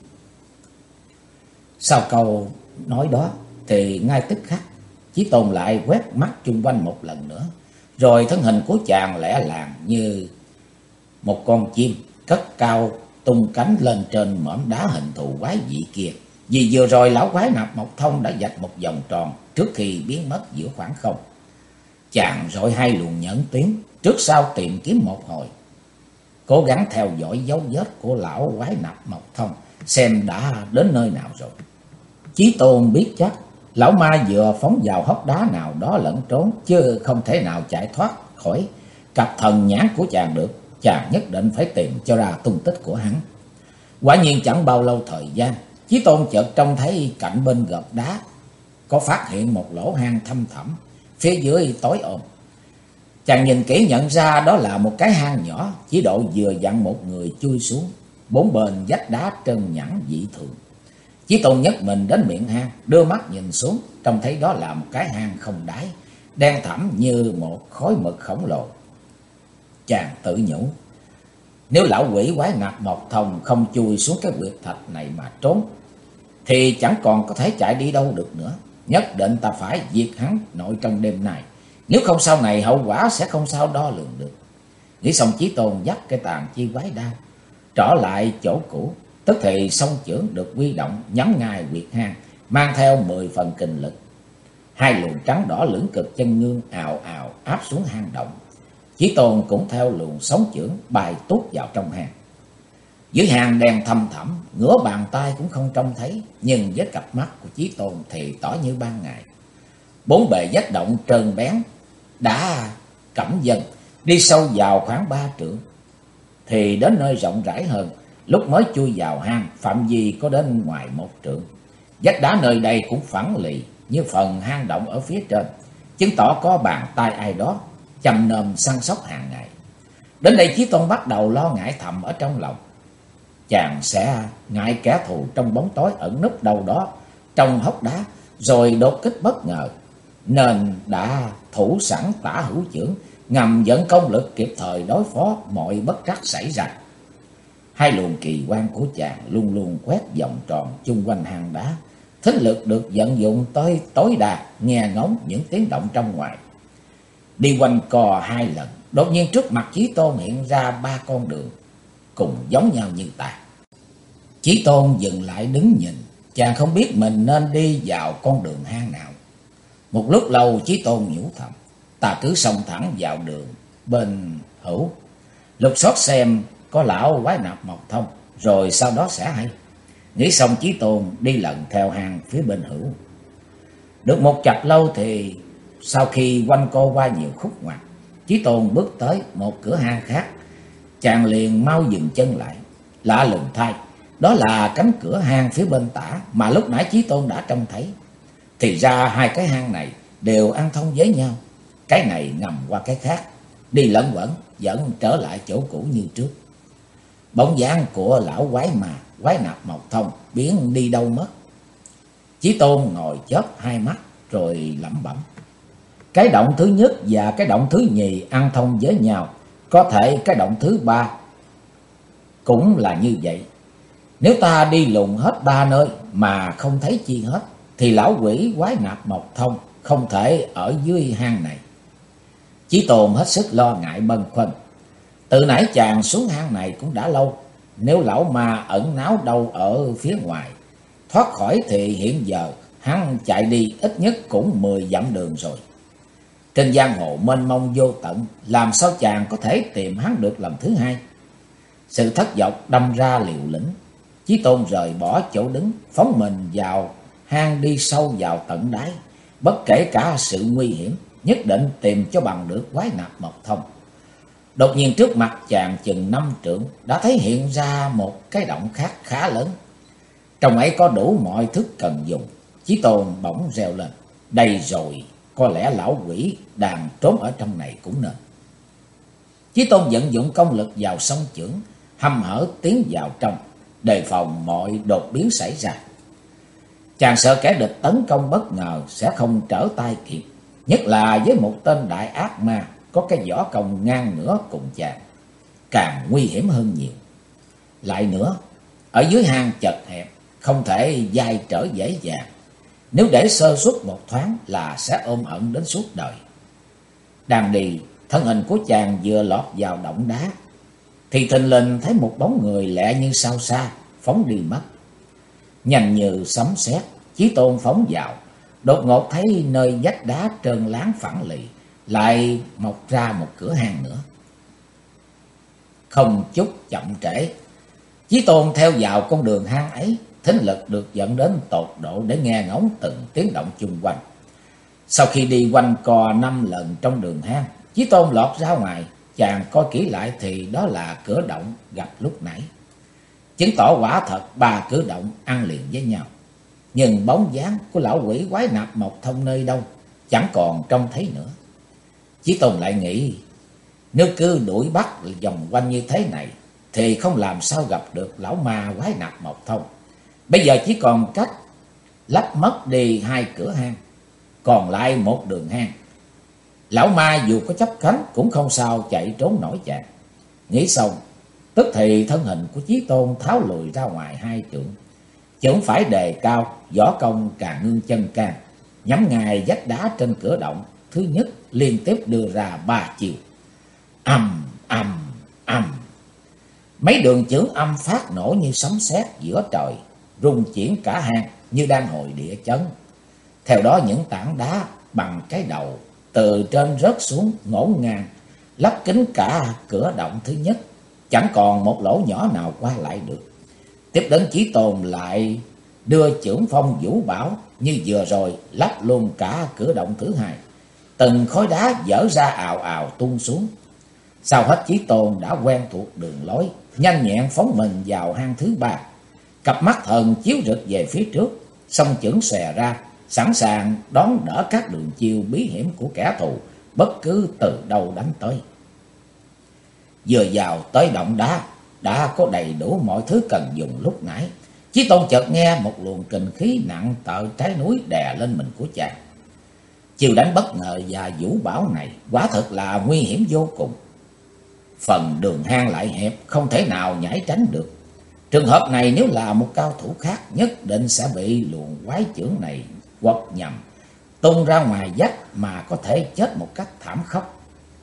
S1: Sau câu nói đó thì ngay tức khắc, Chí Tôn lại quét mắt chung quanh một lần nữa, rồi thân hình của chàng lẻ làng như một con chim cất cao tung cánh lên trên mỏm đá hình thù quái dị kia. Vì vừa rồi lão quái nạp Mộc Thông đã vạch một vòng tròn trước khi biến mất giữa khoảng không. Chàng rọi hai luồng nhẫn tuyến trước sau tìm kiếm một hồi, cố gắng theo dõi dấu vết của lão quái nạp Mộc Thông, xem đã đến nơi nào rồi. Chí Tôn biết chắc lão ma vừa phóng vào hốc đá nào đó lẫn trốn, chứ không thể nào chạy thoát khỏi cặp thần nhãn của chàng được. Chàng nhất định phải tìm cho ra tung tích của hắn. Quả nhiên chẳng bao lâu thời gian, Chí Tôn chợt trông thấy cạnh bên gợp đá có phát hiện một lỗ hang thăm thẳm, phía dưới tối om. Chàng nhìn kỹ nhận ra đó là một cái hang nhỏ, chỉ độ vừa dặn một người chui xuống, bốn bên vách đá trơn nhẵn dị thường. Chí Tôn nhấc mình đến miệng hang, đưa mắt nhìn xuống, trông thấy đó là một cái hang không đáy, đen thẳm như một khối mực khổng lồ. Chàng tự nhủ, nếu lão quỷ quái nạp Mộc Thông không chui xuống cái huyệt thạch này mà trốn, thì chẳng còn có thể chạy đi đâu được nữa. Nhất định ta phải diệt hắn nội trong đêm nay, nếu không sau này hậu quả sẽ không sao đo lường được. Nghĩ xong, Chí Tôn dắt cái tàn chi quái đao trở lại chỗ cũ, tức thì song chưởng được huy động nhắm ngay huyệt hang, mang theo 10 phần kình lực. Hai luồng trắng đỏ lưỡng cực chân ngương ào ào áp xuống hang động. Chí Tôn cũng theo luồng sóng chưởng bay tuốt vào trong hang. Dưới hang đen thăm thẳm, ngửa bàn tay cũng không trông thấy, nhưng với cặp mắt của Chí Tôn thì tỏ như ban ngày. Bốn bề vách động trơn bén đã cẩm dần, đi sâu vào khoảng 3 trượng thì đến nơi rộng rãi hơn. Lúc mới chui vào hang, phạm vi có đến ngoài 1 trượng. Vách đá nơi đây cũng phẳng lì như phần hang động ở phía trên, chứng tỏ có bàn tay ai đó chăm nom săn sóc hàng ngày. Đến đây Chí Tôn bắt đầu lo ngại thầm ở trong lòng. Chàng sẽ ngại kẻ thù trong bóng tối ẩn núp đâu đó trong hốc đá rồi đột kích bất ngờ, nên đã thủ sẵn tả hữu chưởng, ngầm dẫn công lực kịp thời đối phó mọi bất trắc xảy ra. Hai luồng kỳ quan của chàng luôn luôn quét vòng tròn chung quanh hang đá, thính lực được vận dụng tới tối đa, nghe ngóng những tiếng động trong ngoài. Đi quanh co 2 lần, đột nhiên trước mặt Chí Tôn hiện ra 3 con đường cùng giống nhau như tà. Chí Tôn dừng lại đứng nhìn, chàng không biết mình nên đi vào con đường hang nào. Một lúc lâu Chí Tôn nhủ thầm, ta cứ xông thẳng vào đường bên hữu, lục soát xem có lão quái nạp Mộc Thông, rồi sau đó sẽ hay. Nghĩ xong Chí Tôn đi lần theo hang phía bên hữu. Được một chập lâu thì sau khi quanh co qua nhiều khúc ngoặt, Chí Tôn bước tới một cửa hang khác. Chàng liền mau dừng chân lại. Lạ lùng thay, đó là cánh cửa hang phía bên tả mà lúc nãy Chí Tôn đã trông thấy. Thì ra hai cái hang này đều ăn thông với nhau, cái này ngầm qua cái khác, đi lẫn quẩn vẫn trở lại chỗ cũ như trước. Bóng dáng của lão quái nạp Mộc Thông biến đi đâu mất. Chí Tôn ngồi chớp hai mắt rồi lẩm bẩm, cái động thứ nhất và cái động thứ nhì ăn thông với nhau, có thể cái động thứ 3 cũng là như vậy. Nếu ta đi lùng hết 3 nơi mà không thấy chi hết, thì lão quỷ quái nạp Mộc Thông không thể ở dưới hang này. Chí Tôn hết sức lo ngại bâng khuâng. Từ nãy chàng xuống hang này cũng đã lâu, nếu lão ma ẩn náu đâu ở phía ngoài thoát khỏi thì hiện giờ hắn chạy đi ít nhất cũng 10 dặm đường rồi. Trên giang hồ mênh mông vô tận, làm sao chàng có thể tìm hắn được lần thứ hai? Sự thất vọng đâm ra liều lĩnh, Chí Tôn rời bỏ chỗ đứng, phóng mình vào hang đi sâu vào tận đáy. Bất kể cả sự nguy hiểm, nhất định tìm cho bằng được quái nạp Mộc Thông. Đột nhiên trước mặt chàng chừng 5 trượng đã thấy hiện ra một cái động khác khá lớn. Trong ấy có đủ mọi thứ cần dùng. Chí Tôn bỗng reo lên, đây rồi, có lẽ lão quỷ đang trốn ở trong này cũng nên. Chí Tôn vận dụng công lực vào song chưởng, hăm hở tiến vào trong, đề phòng mọi đột biến xảy ra. Chàng sợ kẻ địch tấn công bất ngờ sẽ không trở tay kịp, nhất là với một tên đại ác ma có cái võ công ngang ngửa cùng chàng, càng nguy hiểm hơn nhiều. Lại nữa, ở dưới hang chật hẹp, không thể dai trở dễ dàng, nếu để sơ suất một thoáng là sẽ ôm ẩn đến suốt đời. Đang đi, thân hình của chàng vừa lọt vào động đá thì thình lình thấy một bóng người lẹ như sao xa phóng đi mất. Nhanh như sấm sét, Chí Tôn phóng vào, đột ngột thấy nơi vách đá trơn láng phẳng lì lại mọc ra một cửa hang nữa. Không chút chậm trễ, Chí Tôn theo vào con đường hang ấy, thính lực được dẫn đến tột độ để nghe ngóng từng tiếng động chung quanh. Sau khi đi quanh co 5 lần trong đường hang, Chí Tôn lọt ra ngoài, chàng coi kỹ lại thì đó là cửa động gặp lúc nãy. Chứng tỏ quả thật 3 cửa động ăn liền với nhau. Nhưng bóng dáng của lão quỷ quái nạp Mộc Thông nơi đâu, chẳng còn trông thấy nữa. Chí Tôn lại nghĩ, nếu cứ đuổi bắt vòng quanh như thế này, thì không làm sao gặp được lão ma quái nạp Mộc Thông. Bây giờ chỉ còn cách lấp mất đi 2 cửa hang, còn lại một đường hang. Lão ma dù có chấp cánh cũng không sao chạy trốn nổi chàng. Nghĩ xong, tức thì thân hình của Chí Tôn tháo lùi ra ngoài 2 trượng. Chưởng phải đề cao, võ công càng ngưng chân can, nhắm ngay vách đá trên cửa động thứ nhất, liên tiếp đưa ra 3 chiều. Ầm ầm ầm. Mấy đường chưởng âm phát nổ như sấm sét giữa trời, rung chuyển cả hang như đang hồi địa chấn. Theo đó những tảng đá bằng cái đầu từ trên rớt xuống ngổn ngang, lấp kín cả cửa động thứ nhất, chẳng còn một lỗ nhỏ nào qua lại được. Tiếp đến Chí Tôn lại đưa chưởng phong vũ bảo như vừa rồi, lắp luôn cả cửa động thứ 2. Từng khối đá dở ra ào ào tung xuống. Sau hết Chí Tôn đã quen thuộc đường lối, nhanh nhẹn phóng mình vào hang thứ 3. Cặp mắt thần chiếu rực về phía trước, song chưởng xòe ra, sẵn sàng đón đỡ các đường chiêu bí hiểm của kẻ thù bất cứ từ đâu đánh tới. Vừa vào tới động đá, đã có đầy đủ mọi thứ cần dùng lúc nãy. Chí Tôn chợt nghe một luồng kình khí nặng tợ trái núi đè lên mình của chàng. Chiều đánh bất ngờ và vũ bảo này quả thật là nguy hiểm vô cùng. Phần đường hang lại hẹp, không thể nào nhảy tránh được. Trường hợp này nếu là một cao thủ khác, nhất định sẽ bị luồng quái chưởng này quật nhầm, tung ra ngoài vách mà có thể chết một cách thảm khốc.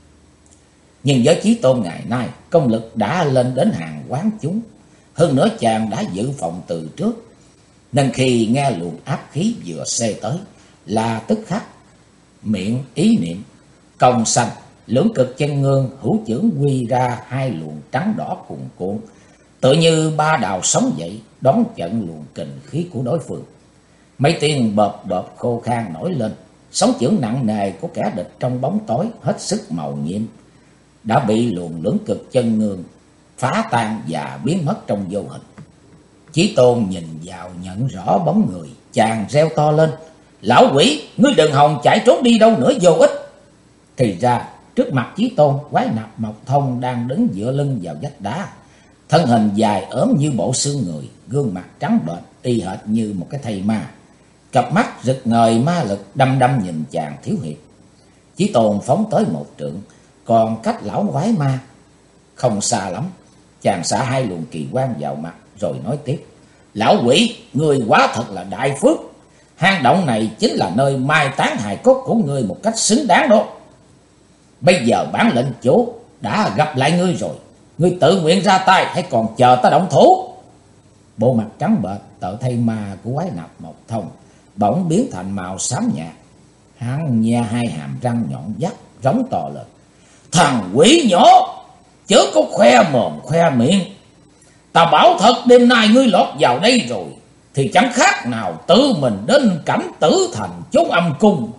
S1: Nhưng với Chí Tôn ngày nay, công lực đã lên đến hàng quán chúng. Hơn nữa chàng đã dự phòng từ trước, nên khi nghe luồng áp khí vừa xê tới là tức khắc miệng ý niệm công sanh, lưỡng cực chân ngương hữu chưởng quy ra 2 luồng trắng đỏ cuồn cuộn, tự như 3 đào sống dậy đón trận luồng kình khí của đối phương. Mấy tiếng bợp bợp khô khan nổi lên, sóng chưởng nặng nề của kẻ địch trong bóng tối hết sức màu nhiệm đã bị luồng lưỡng cực chân ngương phá tan và biến mất trong vô hình. Chí Tôn nhìn vào nhận rõ bóng người, chàng reo to lên, lão quỷ, ngươi đừng hòng chạy trốn đi đâu nữa vô ích. Thì ra trước mặt Chí Tôn, quái nạp Mộc Thông đang đứng dựa lưng vào vách đá, thân hình dài ốm như bộ xương người, gương mặt trắng bệch y hệt như một cái thây ma. Cặp mắt rực ngời ma lực đăm đăm nhìn chàng thiếu hiệp. Chí Tôn phóng tới 1 trượng, còn cách lão quái ma không xa lắm. Chàng xả 2 luồng kỳ quan vào mặt rồi nói tiếp, lão quỷ, người quá thật là đại phước. Hang động này chính là nơi mai táng hài cốt của ngươi một cách xứng đáng đó. Bây giờ bản lệnh chủ đã gặp lại ngươi rồi, ngươi tự nguyện ra tay hay còn chờ ta động thủ? Bộ mặt trắng bệch tợ thây ma của quái nạp Mộc Thông bỗng biến thành màu xám nhạt. Hắn nhe 2 hàm răng nhọn vắt, rống to lên, thằng quỷ nhỏ, chớ có khoe mồm khoe miệng. Ta bảo thật, đêm nay ngươi lọt vào đây rồi thì chẳng khác nào tự mình đến cảnh tử thành chốn âm cung.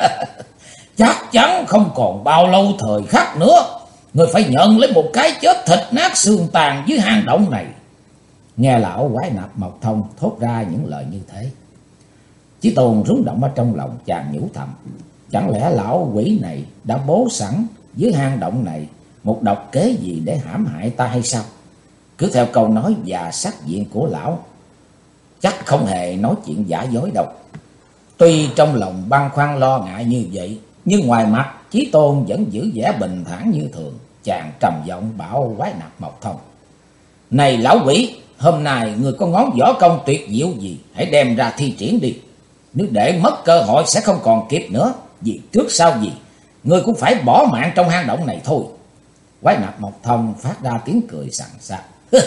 S1: Chắc chắn không còn bao lâu thời khắc nữa, ngươi phải nhận lấy một cái chết thịt nát xương tàn dưới hang động này. Nghe lão quái nạp Mộc Thông thốt ra những lời như thế, Chí Tôn rúng động ở trong lòng, chàng nhủ thầm, chẳng lẽ lão quỷ này đã bố sẵn dưới hang động này một độc kế gì để hãm hại ta hay sao? Cứ theo câu nói và sắc diện của lão, chắc không hề nói chuyện giả dối đâu. Tuy trong lòng băn khoăn lo ngại như vậy, nhưng ngoài mặt Chí Tôn vẫn giữ vẻ bình thản như thường. Chàng trầm giọng bảo quái nạp Mộc Thông, này lão quỷ, hôm nay người có ngón võ công tuyệt diệu gì, hãy đem ra thi triển đi. Nếu để mất cơ hội sẽ không còn kịp nữa, vì trước sau gì người cũng phải bỏ mạng trong hang động này thôi. Quái nạp Mộc Thông phát ra tiếng cười sằng sặc.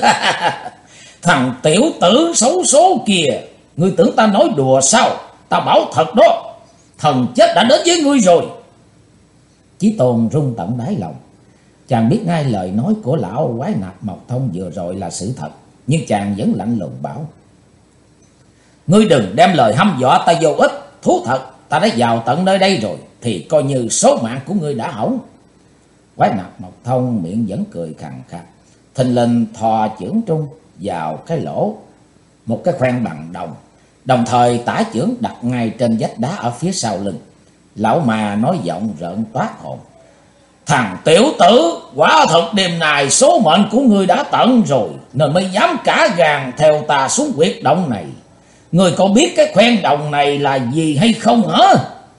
S1: Thằng tiểu tử xấu số kìa, ngươi tưởng ta nói đùa sao? Ta bảo thật đó, thần chết đã đến với ngươi rồi. Chí Tôn rung tận đáy lòng. Chàng biết ngay lời nói của lão quái nạp Mộc Thông vừa rồi là sự thật, nhưng chàng vẫn lạnh lùng bảo: "Ngươi đừng đem lời hăm dọa ta vô ích. Thú thật, ta đã vào tận nơi đây rồi, thì coi như số mạng của ngươi đã hỏng." Quái nạp Mộc Thông miệng vẫn cười khàn khàn, thình lình thò chưởng trung vào cái lỗ một cái khoen bằng đồng, đồng thời tả chưởng đặt ngay trên vách đá ở phía sau lưng. Lão mà nói giọng rợn toát hồn: "Thằng tiểu tử, quả thật đêm nay số mệnh của ngươi đã tận rồi, nên mới dám cả gan theo ta xuống huyệt động này. Ngươi có biết cái khoen đồng này là gì hay không hả?"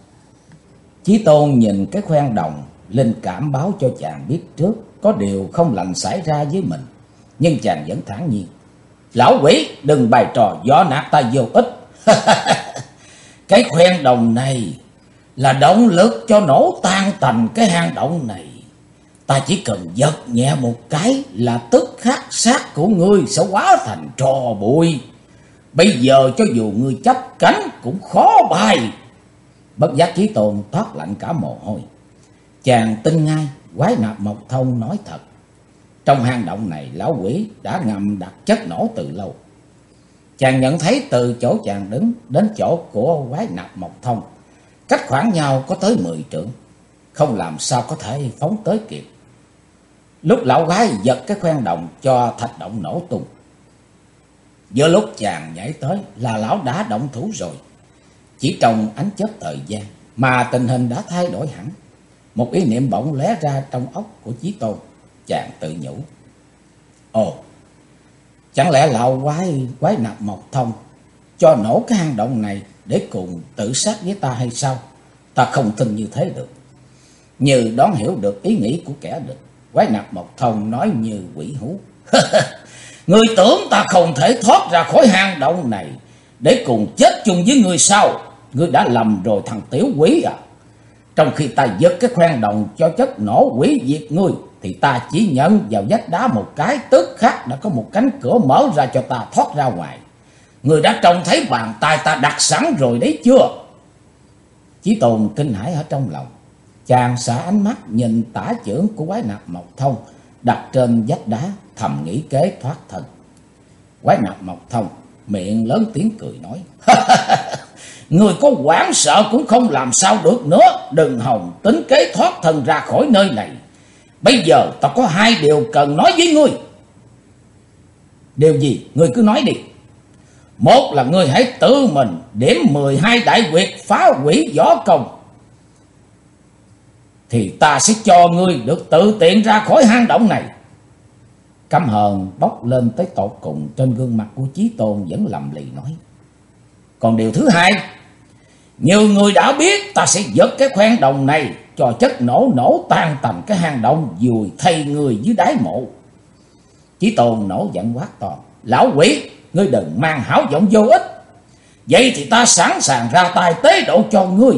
S1: Chí Tôn nhìn cái khoen đồng, linh cảm báo cho chàng biết trước có điều không lành xảy ra với mình, nhưng chàng vẫn thản nhiên: "Lão quỷ, đừng bày trò gió nạt ta vô ích." "Cái khoen đồng này là động lực cho nổ tan tành cái hang động này. Ta chỉ cần giật nhẹ một cái là tức khắc xác của ngươi sẽ hóa thành tro bụi. Bây giờ cho dù ngươi chấp cánh cũng khó bay." Bất giác Chí Tôn thoát lạnh cả mồ hôi. Chàng tin ngay quái nạp Mộc Thông nói thật. Trong hang động này lão quỷ đã ngầm đặt chất nổ từ lâu. Chàng nhận thấy từ chỗ chàng đứng đến chỗ của quái nạp Mộc Thông cách khoảng nhau có tới 10 trượng, không làm sao có thể phóng tới kịp. Lúc lão quái giật cái khoen đồng cho thạch động nổ tung, giữa lúc chàng nhảy tới là lão đã động thủ rồi. Chỉ trong ánh chớp thời gian mà tình hình đã thay đổi hẳn. Một ý niệm bỗng lóe ra trong óc của Chí Tôn. Chàng tự nhủ: "Ồ, chẳng lẽ lão quái nạp Mộc Thông cho nổ cái hang động này để cùng tự sát với ta hay sao? Ta không tin như thế được." Như đoán hiểu được ý nghĩ của kẻ địch, quái nạp Mộc Thông nói như quỷ hú: "Ngươi tưởng ta không thể thoát ra khỏi hang động này để cùng chết chung với ngươi sao? Ngươi đã lầm rồi thằng tiểu quỷ à. Trong khi ta giật cái khoen đồng cho chất nổ hủy diệt ngươi, thì ta chỉ nhận vào vách đá một cái, tức khắc đã có một cánh cửa mở ra cho ta thoát ra ngoài. Ngươi đã trông thấy bàn tay ta đặt sẵn rồi đấy chưa?" Chí Tôn kinh hãi ở trong lòng. Chàng xả ánh mắt nhìn tả chưởng của quái nạp Mộc Thông đặt trên vách đá, thầm nghĩ kế thoát thân. Quái nạp Mộc Thông miệng lớn tiếng cười nói: "Người có hoảng sợ cũng không làm sao được nữa. Đừng hòng tính kế thoát thân ra khỏi nơi này. Bây giờ ta có hai điều cần nói với ngươi." "Điều gì? Ngươi cứ nói đi." "Một là ngươi hãy tự mình điểm 12 đại huyệt phá hủy võ công, thì ta sẽ cho ngươi được tự tiện ra khỏi hang động này." Căm hờn bốc lên tới tột cùng trên gương mặt của Chí Tôn vẫn lầm lì nói: "Còn điều thứ hai, như ngươi đã biết, ta sẽ giật cái khoen đồng này cho chất nổ tan tành cái hang động, vùi thay người dưới đáy mộ." Chí Tôn nổi giận quát to: "Lão quỷ, ngươi đừng mang háo vọng vô ích. Vậy thì ta sẵn sàng ra tay tế độ cho ngươi,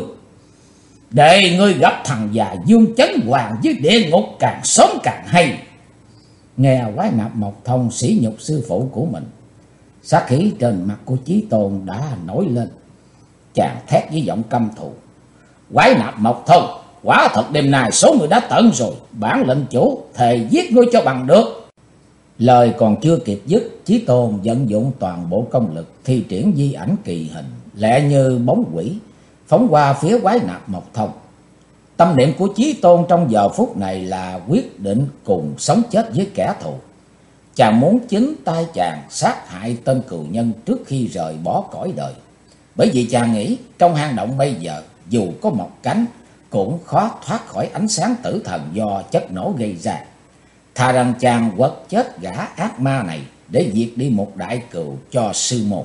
S1: để ngươi gặp thằng già Dương Chấn Hoàng với địa ngục càng sớm càng hay." Nghe quái nạp Mộc Thông sỉ nhục sư phụ của mình, sát khí trên mặt của Chí Tôn đã nổi lên. Chàng thét với giọng căm thù: "Quái nạp Mộc Thông, quả thật đêm nay số người đã tận rồi. Bản lệnh chủ thề giết ngươi cho bằng được." Lời còn chưa kịp dứt, Chí Tôn vận dụng toàn bộ công lực thi triển di ảnh kỳ hình, lẹ như bóng quỷ phóng qua phía quái nạp Mộc Thông. Tâm niệm của Chí Tôn trong giờ phút này là quyết định cùng sống chết với kẻ thù. Chàng muốn chính tay chàng sát hại tên cừu nhân trước khi rời bỏ cõi đời. Bởi vì chàng nghĩ trong hang động bây giờ dù có mọc cánh cũng khó thoát khỏi ánh sáng tử thần do chất nổ gây ra. Thà rằng chàng quật chết gã ác ma này để diệt đi một đại cừu cho sư môn.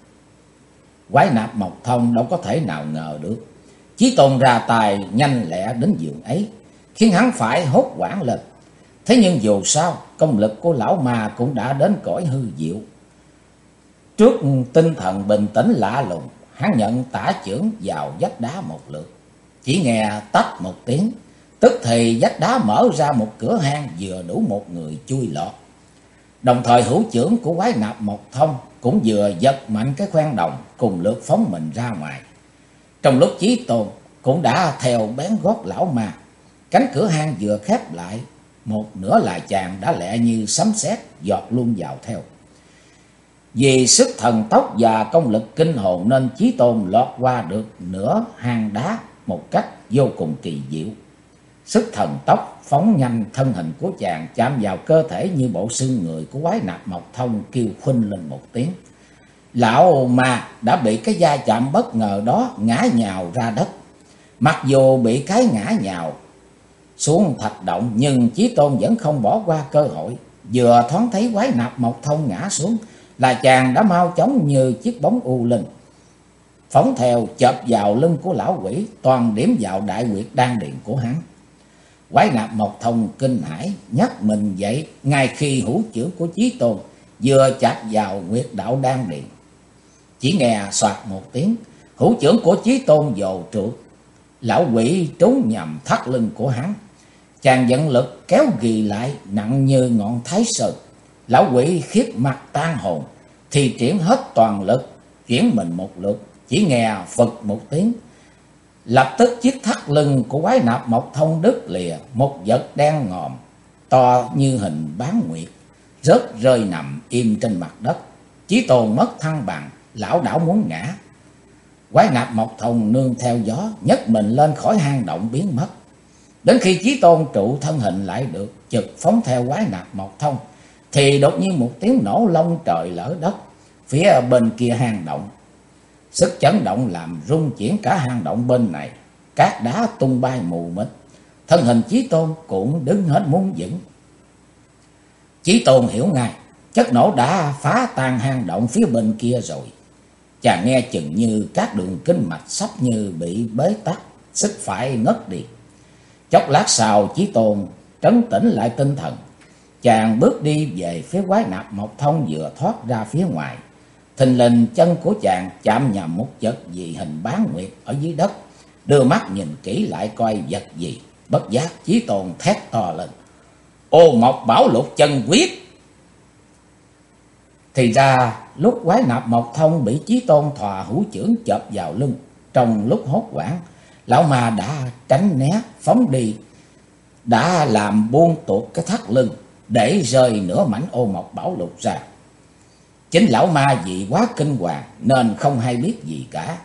S1: Quái nạp Mộc Thông đâu có thể nào ngờ được Chí Tôn ra tài nhanh lẹ đến giường ấy, khiến hắn phải hốt hoảng lên. Thế nhưng dù sao, công lực của lão ma cũng đã đến cõi hư diệu. Trước tinh thần bình tĩnh lạ lùng, hắn nhận tả chưởng vào vách đá một lượt. Chỉ nghe tách một tiếng, tức thì vách đá mở ra một cửa hang vừa đủ một người chui lọt. Đồng thời hữu chưởng của quái nạp Mộc Thông cũng vừa giật mạnh cái khoen đồng, cùng lượt phóng mình ra ngoài. Trong lúc Chí Tôn cũng đã theo bén gót lão ma, cánh cửa hang vừa khép lại một nửa là chàng đã lẹ như sấm sét giọt luôn vào theo. Vì sức thần tốc và công lực kinh hồn nên Chí Tôn lọt qua được nửa hang đá một cách vô cùng kỳ diệu. Sức thần tốc phóng nhanh, thân hình của chàng chạm vào cơ thể như bộ xương người của quái nạp Mộc Thông kêu khuynh lên một tiếng. Lão ma đã bị cái va chạm bất ngờ đó ngã nhào ra đất. Mặc dù bị cái ngã nhào xuống thạch động, nhưng Chí Tôn vẫn không bỏ qua cơ hội. Vừa thoáng thấy quái nạp Mộc Thông ngã xuống là chàng đã mau chóng như chiếc bóng u linh phóng theo chộp vào lưng của lão quỷ, toàn điểm vào đại huyệt đan điền của hắn. Quái nạp Mộc Thông kinh hãi nhấc mình dậy, ngay khi hữu chưởng của Chí Tôn vừa chạm vào huyệt đạo đan điền. Chỉ nghe xoạt một tiếng, hữu chưởng của Chí Tôn dồ trượt, lão quỷ trúng nhầm thắt lưng của hắn. Chàng vận lực kéo ghì lại nặng như ngọn Thái Sơn. Lão quỷ khiếp mặt tan hồn, thì triển hết toàn lực chuyển mình một lượt. Chỉ nghe phật một tiếng, lập tức chiếc thắt lưng của quái nạp Mộc Thông đứt lìa, một vật đen ngòm to như hình bán nguyệt rớt rơi nằm im trên mặt đất. Chí Tôn mất thăng bằng, lão đảo muốn ngã. Quái nạp Mộc Thông nương theo gió nhấc mình lên khỏi hang động biến mất. Đến khi Chí Tôn trụ thân hình lại được, chực phóng theo quái nạp Mộc Thông, thì đột nhiên một tiếng nổ long trời lở đất phía bên kia hang động. Sức chấn động làm rung chuyển cả hang động bên này, cát đá tung bay mù mịt. Thân hình Chí Tôn cũng đứng hết muốn vững. Chí Tôn hiểu ngay, chất nổ đã phá tan hang động phía bên kia rồi. Chàng nghe chừng như các đường kinh mạch sắp như bị bế tắc, sức phải ngất đi. Chốc lát sau, Chí Tôn trấn tĩnh lại tinh thần. Chàng bước đi về phía quái nạp Mộc Thông vừa thoát ra phía ngoài. Thình lình chân của chàng chạm nhầm một vật gì hình bán nguyệt ở dưới đất. Đưa mắt nhìn kỹ lại coi vật gì, bất giác Chí Tôn thét to lên: Ô Mộc Bảo Lục Chân Quyết! Thì ra lúc quái nạp Mộc Thông bị Chí Tôn thò hữu chưởng chộp vào lưng, trong lúc hốt hoảng, lão ma đã tránh né phóng đi, đã làm buông tuột cái thắt lưng để rơi nửa mảnh ô Mộc Bảo Lục ra. Chính lão ma vì quá kinh hoàng nên không hay biết gì cả.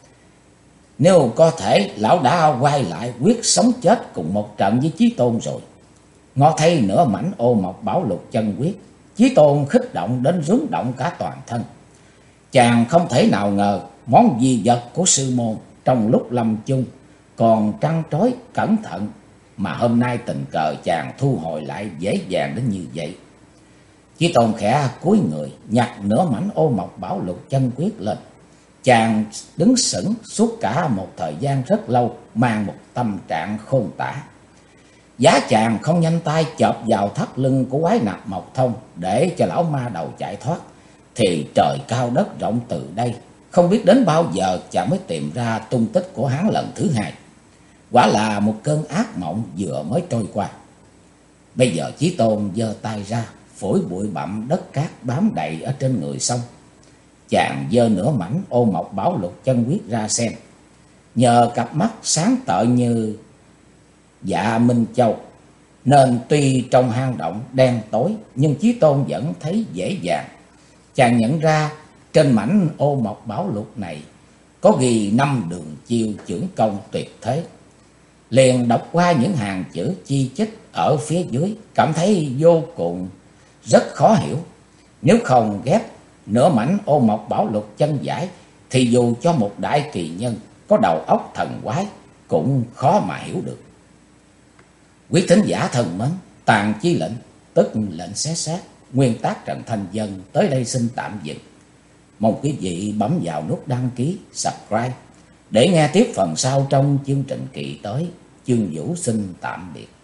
S1: Nếu có thể, lão đã quay lại quyết sống chết cùng một trận với Chí Tôn rồi. Ngó thấy nửa mảnh ô Mộc Bảo Lục Chân Quyết, Chí Tôn khích động đến rúng động cả toàn thân. Chàng không thể nào ngờ món di vật của sư môn trong lúc lâm chung còn trăn trối cẩn thận, mà hôm nay tình cờ chàng thu hồi lại dễ dàng đến như vậy. Chí Tôn khẽ cúi người nhặt nửa mảnh ô Mộc Bảo Lục Chân Quyết lên. Chàng đứng sững suốt cả một thời gian rất lâu, mang một tâm trạng khôn tả. Giá chàng không nhanh tay chộp vào thắt lưng của quái nạp Mộc Thông để cho lão ma đầu chạy thoát, thì trời cao đất rộng từ đây, không biết đến bao giờ chàng mới tìm ra tung tích của hắn lần thứ hai. Quả là một cơn ác mộng vừa mới trôi qua. Bây giờ Chí Tôn giơ tay ra, phủi bụi bặm đất cát bám đầy ở trên người xong. Chàng giơ nửa mảnh ô Mộc Bảo Lục Chân Quyết ra xem. Nhờ cặp mắt sáng tợ như dạ Minh Châu, nên tuy trong hang động đen tối, nhưng Chí Tôn vẫn thấy dễ dàng. Chàng nhận ra trên mảnh ô Mộc Bảo Lục này có ghi 5 đường chiêu chưởng công tuyệt thế. Liền đọc qua những hàng chữ chi chít ở phía dưới, cảm thấy vô cùng rất khó hiểu. Nếu không ghép nửa mảnh ô Mộc Bảo Lục chân giải, thì dù cho một đại kỳ nhân có đầu óc thần quái cũng khó mà hiểu được. Quý thính giả thân mến, Tàn Chi Lệnh, tức lệnh xé xác, nguyên tác Trần Thanh Dân tới đây xin tạm dừng. Mong quý vị bấm vào nút đăng ký, subscribe để nghe tiếp phần sau trong chương trình kỳ tới. Chương Vũ xin tạm biệt.